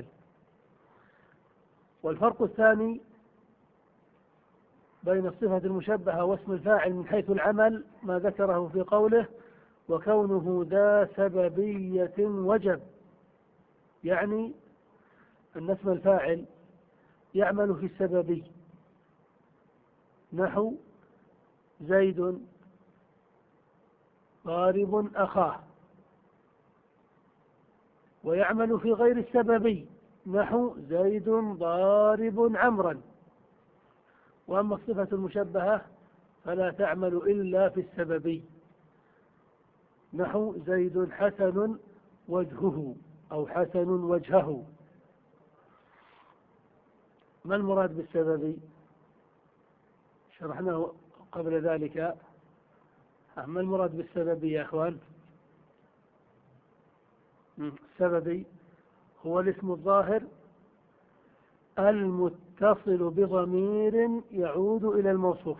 والفرق الثاني بين الصفة المشبهة واسم الفاعل من حيث العمل ما ذكره في قوله: وكونه ذا سببية وجب، يعني أن اسم الفاعل يعمل في السببي، نحو زيد ضارب أخاه، ويعمل في غير السببي، نحو زيد ضارب عمرا. وأما الصفة المشبهة فلا تعمل إلا في السببي، نحو زيد حسن وجهه أو حسن وجهه. ما المراد بالسببي؟ شرحناه قبل ذلك. ما المراد بالسببي يا أخوان؟ السببي هو الاسم الظاهر المتصل بضمير يعود إلى الموصوف.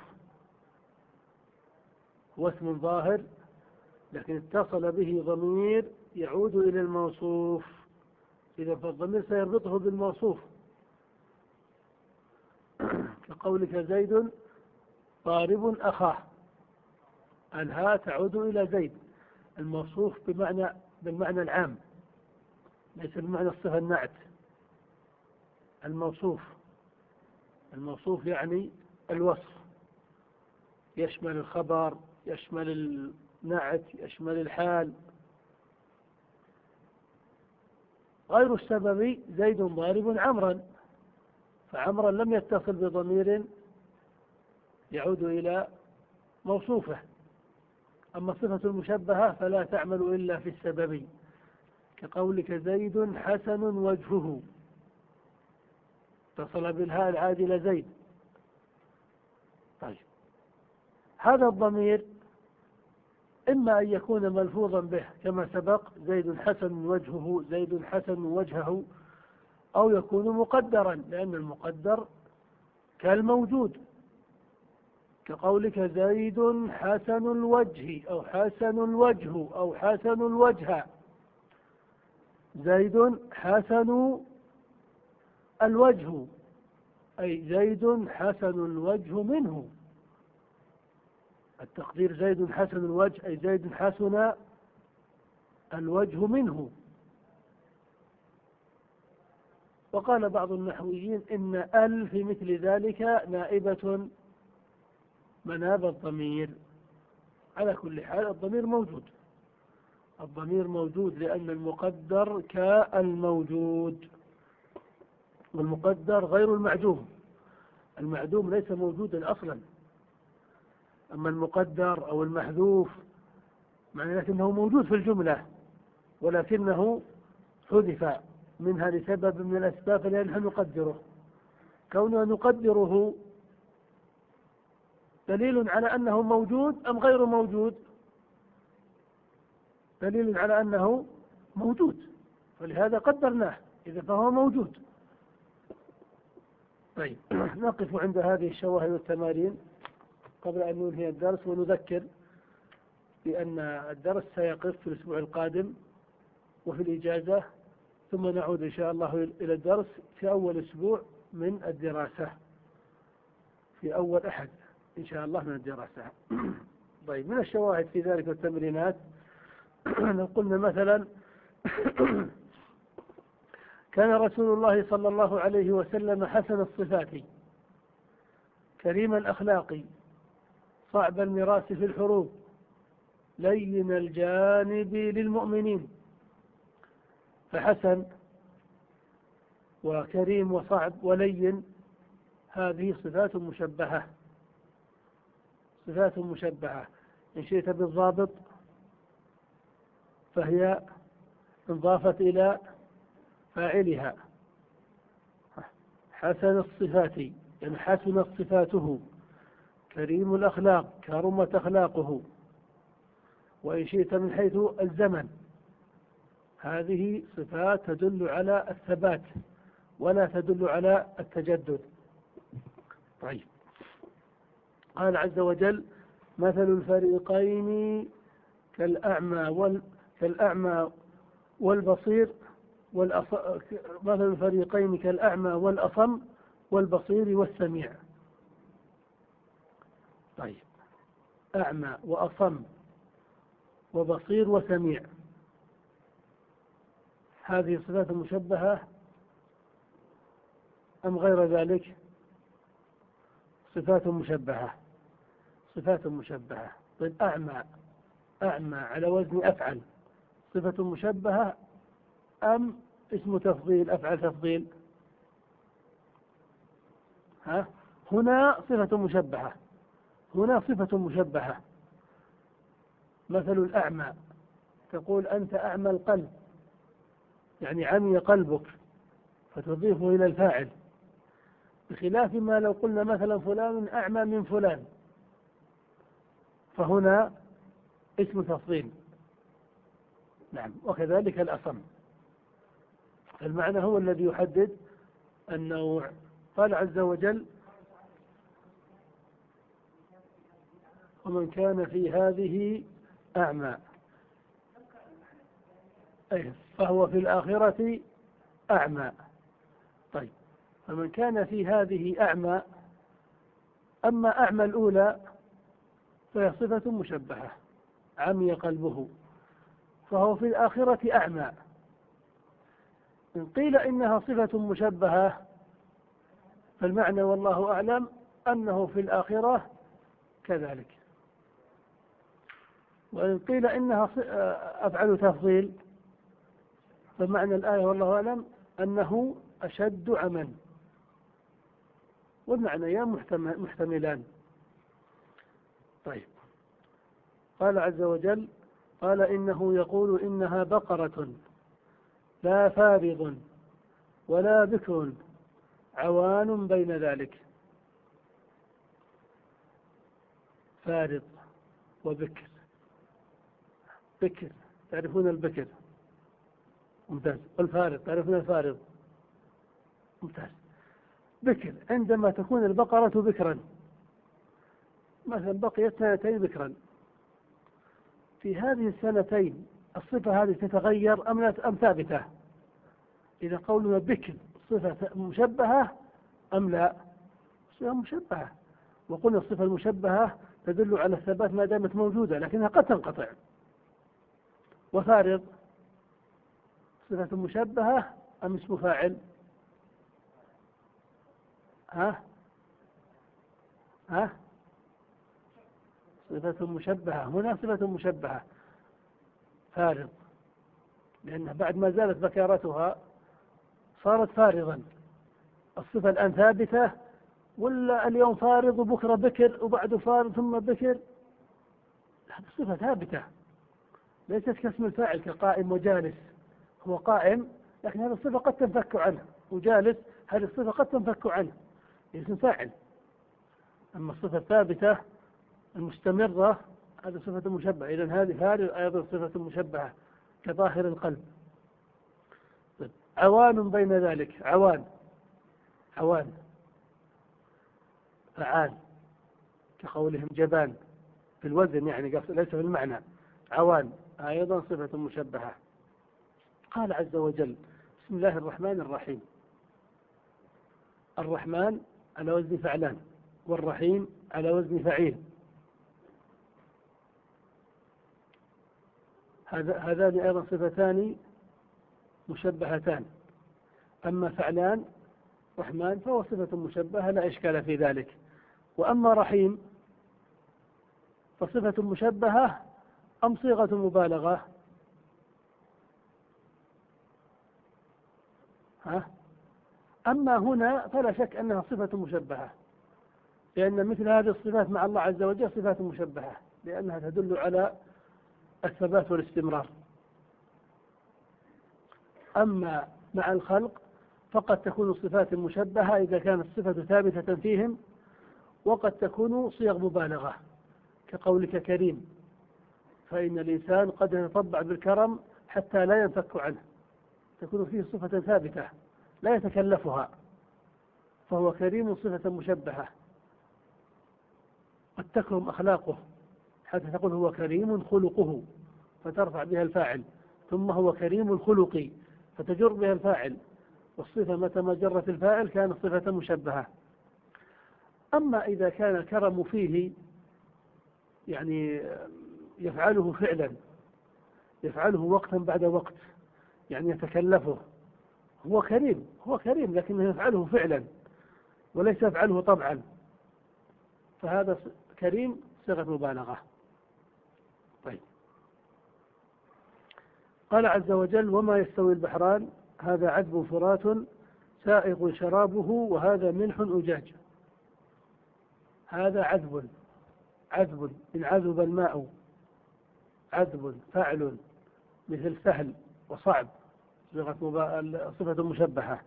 هو اسم ظاهر لكن اتصل به ضمير يعود إلى الموصوف، إذا فالضمير سيربطه بالموصوف، كقولك زيد ضارب أخاه، الهاء تعود إلى زيد، الموصوف بمعنى بالمعنى العام ليس بمعنى الصفة النعت. الموصوف الموصوف يعني الوصف، يشمل الخبر، يشمل النعت، يشمل الحال. غير السببي زيد ضارب عمرا، فعمرا لم يتصل بضمير يعود إلى موصوفه. أما الصفة المشبهة فلا تعمل إلا في السببي، كقولك زيد حسن وجهه، اتصل بالهاء العادلة زيد. طيب، هذا الضمير إما أن يكون ملفوظا به كما سبق زيد حسن وجهه، زيد حسن وجهه، أو يكون مقدرا لأن المقدر كالموجود، كقولك زيد حسن الوجه أو حسن الوجه أو حسن الوجه. زيد حسن الوجه أي زيد حسن الوجه منه. التقدير زيد حسن الوجه أي زيد حسن الوجه منه. وقال بعض النحويين إن ال في مثل ذلك نائبة مناب الضمير. على كل حال الضمير موجود، الضمير موجود لأن المقدر كالموجود، والمقدر غير المعدوم. المعدوم ليس موجودا أصلا، أما المقدر أو المحذوف معنى لكنه موجود في الجملة ولكنه حذف منها لسبب من الأسباب التي نحن نقدره. كوننا نقدره دليل على أنه موجود أم غير موجود؟ دليل على أنه موجود، فلهذا قدرناه، إذا فهو موجود. طيب نقف عند هذه الشواهد والتمارين قبل أن ننهي الدرس، ونذكر بأن الدرس سيقف في الأسبوع القادم وفي الإجازة، ثم نعود إن شاء الله إلى الدرس في أول أسبوع من الدراسة، في أول أحد إن شاء الله من الدراسة. طيب من الشواهد في ذلك والتمرينات لو قلنا مثلا كان رسول الله صلى الله عليه وسلم حسن الصفات كريم الأخلاق صعب المراس في الحروب لين الجانب للمؤمنين. فحسن وكريم وصعب ولين هذه صفات مشبهة، صفات مشبهة. إن شئت بالضابط فهي انضافت إلى فاعلها. حسن الصفات يعني حسنت صفاته، كريم الأخلاق كرمت أخلاقه. وإن شئت من حيث الزمن هذه صفات تدل على الثبات ولا تدل على التجدد. طيب قال عز وجل مثل الفريقين كالأعمى وال كالأعمى والبصير والأص... مثل الفريقين كالأعمى والأصم والبصير والسميع. طيب أعمى وأصم وبصير وسميع، هذه صفات مشبهة أم غير ذلك؟ صفات مشبهة، صفات مشبهة. طيب أعمى، أعمى على وزن أفعل صفة مشبهة أم اسم تفضيل أفعل تفضيل؟ ها؟ هنا صفة مشبهة، هنا صفة مشبهة. مثل الأعمى تقول أنت أعمى القلب يعني عمي قلبك فتضيفه إلى الفاعل، بخلاف ما لو قلنا مثلا فلان أعمى من فلان فهنا اسم تفضيل. نعم وكذلك الأصم. المعنى هو الذي يحدد النوع. قال عز وجل ومن كان في هذه أعمى أي فهو في الآخرة أعمى. طيب فمن كان في هذه أعمى، أما أعمى الأولى فهي صفة مشبهة عمي قلبه فهو في الآخرة أعمى. إن قيل إنها صفة مشبهة فالمعنى والله أعلم أنه في الآخرة كذلك، وإن قيل إنها أفعل تفضيل فمعنى الآية والله أعلم أنه أشد عمى، والمعنيان محتملان. طيب قال عز وجل قال إنه يقول إنها بقرة لا فارض ولا بكر عوان بين ذلك. فارض وبكر، بكر تعرفون البكر ممتاز، والفارض تعرفون الفارض ممتاز. بكر عندما تكون البقرة بكرا، مثلا بقيت سنتين بكرا، في هذه السنتين الصفة هذه تتغير أم أم ثابتة؟ إذا قولنا بكر صفة مشبهة أم لا؟ صفة مشبهة، وقلنا الصفة المشبهة تدل على الثبات ما دامت موجودة، لكنها قد تنقطع. وفارض صفة مشبهة أم اسم فاعل؟ ها ها صفة مشبهة، هنا صفة مشبهة فارض، لأنها بعد ما زالت بكارتها صارت فارضا. الصفة الآن ثابتة، ولا اليوم فارض وبكرة بكر وبعده فارض ثم بكر؟ هذه الصفة ثابتة، ليست كاسم الفاعل كقائم وجالس. هو قائم لكن هذه الصفة قد تنفك عنه، وجالس هذه الصفة قد تنفك عنه، اسم فاعل. أما الصفة الثابتة المستمرة هذه صفة مشبهة. إذن هذه فارغ أيضا صفة مشبهة كظاهر القلب. طيب. عوان بين ذلك، عوان عوان فعال كقولهم جبان في الوزن، يعني ليس في المعنى. عوان أيضا صفة مشبهة. قال عز وجل: بسم الله الرحمن الرحيم. الرحمن على وزن فعلان، والرحيم على وزن فعيل. هذان أيضا صفتان مشبهتان. أما فعلان رحمن فهو صفة مشبهة لا إشكال في ذلك. وأما رحيم فصفة مشبهة أم صيغة مبالغة؟ ها؟ أما هنا فلا شك أنها صفة مشبهة، لأن مثل هذه الصفات مع الله عز وجل صفات مشبهة، لأنها تدل على الثبات والاستمرار. أما مع الخلق فقد تكون الصفات المشبهة إذا كانت الصفة ثابتة فيهم، وقد تكون صيغ مبالغة كقولك كريم، فإن الإنسان قد يتطبع بالكرم حتى لا ينفك عنه، تكون فيه صفة ثابتة لا يتكلفها، فهو كريم صفة مشبهة. قد تكرم أخلاقه حتى تقول هو كريم خلقه فترفع بها الفاعل، ثم هو كريم خلقي فتجر بها الفاعل، والصفة متى ما جرت الفاعل كانت صفة مشبهة. أما إذا كان الكرم فيه يعني يفعله فعلا، يفعله وقتا بعد وقت، يعني يتكلفه، هو كريم هو كريم لكنه يفعله فعلا وليس يفعله طبعا، فهذا كريم صيغة مبالغة. طيب. قال عز وجل: وما يستوي البحران هذا عذب فرات سائغ شرابه وهذا ملح أجاج. هذا عذب، عذب من عذب الماء، عذب فعل مثل سهل وصعب، صفة مشبهة.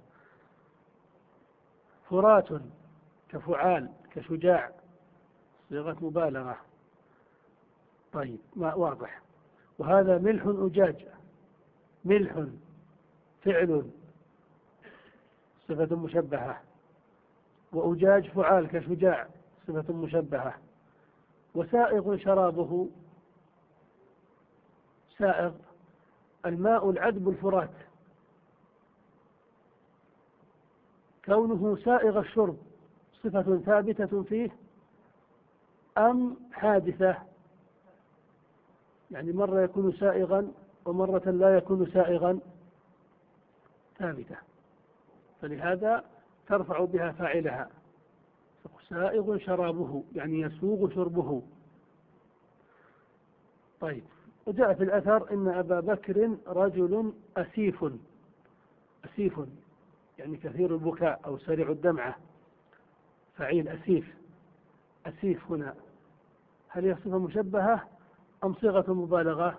فرات كفعال كشجاع، صيغة مبالغة. طيب ما واضح. وهذا ملح أجاج، ملح فعل صفة مشبهة، وأجاج فعال كشجاع صفة مشبهة. وسائغ شرابه، سائغ الماء العذب الفرات، كونه سائغ الشرب صفة ثابتة فيه أم حادثة؟ يعني مرة يكون سائغا ومرة لا يكون سائغا، ثابتة، فلهذا ترفع بها فاعلها. سائغ شرابه يعني يسوغ شربه. طيب. وجاء في الأثر إن أبا بكر رجل أسيف، أسيف يعني كثير البكاء أو سريع الدمعة، فعيل أسيف. أسيف هنا هل هي صفة مشبهة أم صيغة مبالغة؟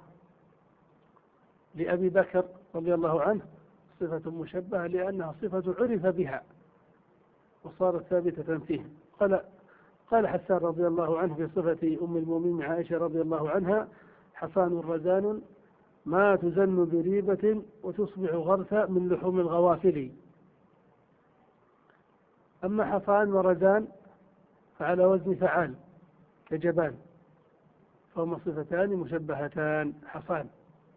لأبي بكر رضي الله عنه صفة مشبهة لأنها صفة عرف بها وصارت ثابتة فيه. قال قال حسان رضي الله عنه في صفة أم المؤمنين عائشة رضي الله عنها: حصان رزان ما تزن بريبة وتصبح غرثا من لحوم الغوافل. أما حصان ورزان فعلى وزن فعال كجبان، فهما صفتان مشبهتان. حصان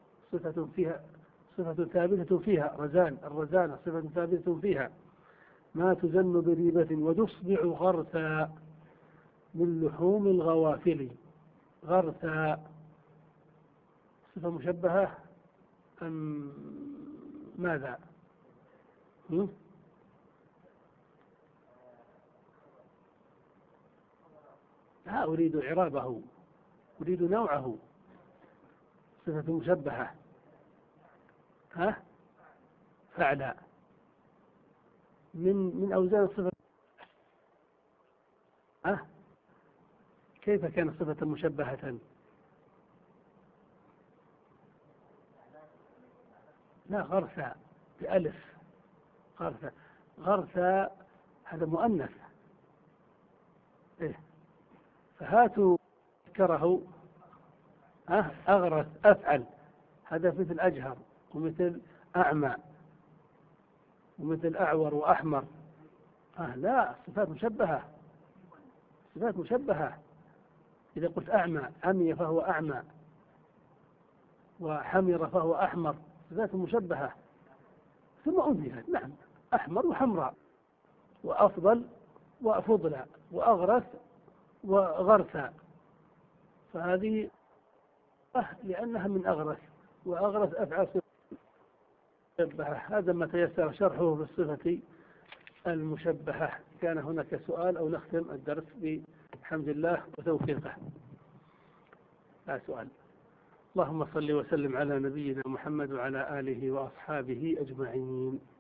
صفة فيها صفة ثابتة فيها، رزان الرزانة صفة ثابتة فيها، ما تزن بريبة وتصبع غرثا من لحوم الغوافل. غرثا صفة مشبهة أم ماذا؟ هم؟ لا أريد إعرابه، أريد نوعه. صفة مشبهة، ها فعلا من من أوزان الصفة. ها كيف كانت صفة مشبهة؟ لا غرثا بألف، غرثا غرثا هذا مؤنث. إيه؟ فهاتوا ذكره. أه أغرث أفعل، هذا مثل أجهر ومثل أعمى ومثل أعور وأحمر. أه لا صفات مشبهة، صفات مشبهة. إذا قلت أعمى عمي فهو أعمى، وحمر فهو أحمر، صفات مشبهة. ثم أنثيت، نعم، أحمر وحمراء وأفضل وأفضل وأغرث وغرثا، فهذه لأنها من أغرث، وأغرث أفعل صفة مشبهة. هذا ما تيسر شرحه بالصفة المشبهة. كان هناك سؤال أو نختم الدرس بحمد الله وتوفيقه؟ لا سؤال. اللهم صل وسلم على نبينا محمد وعلى آله وأصحابه أجمعين.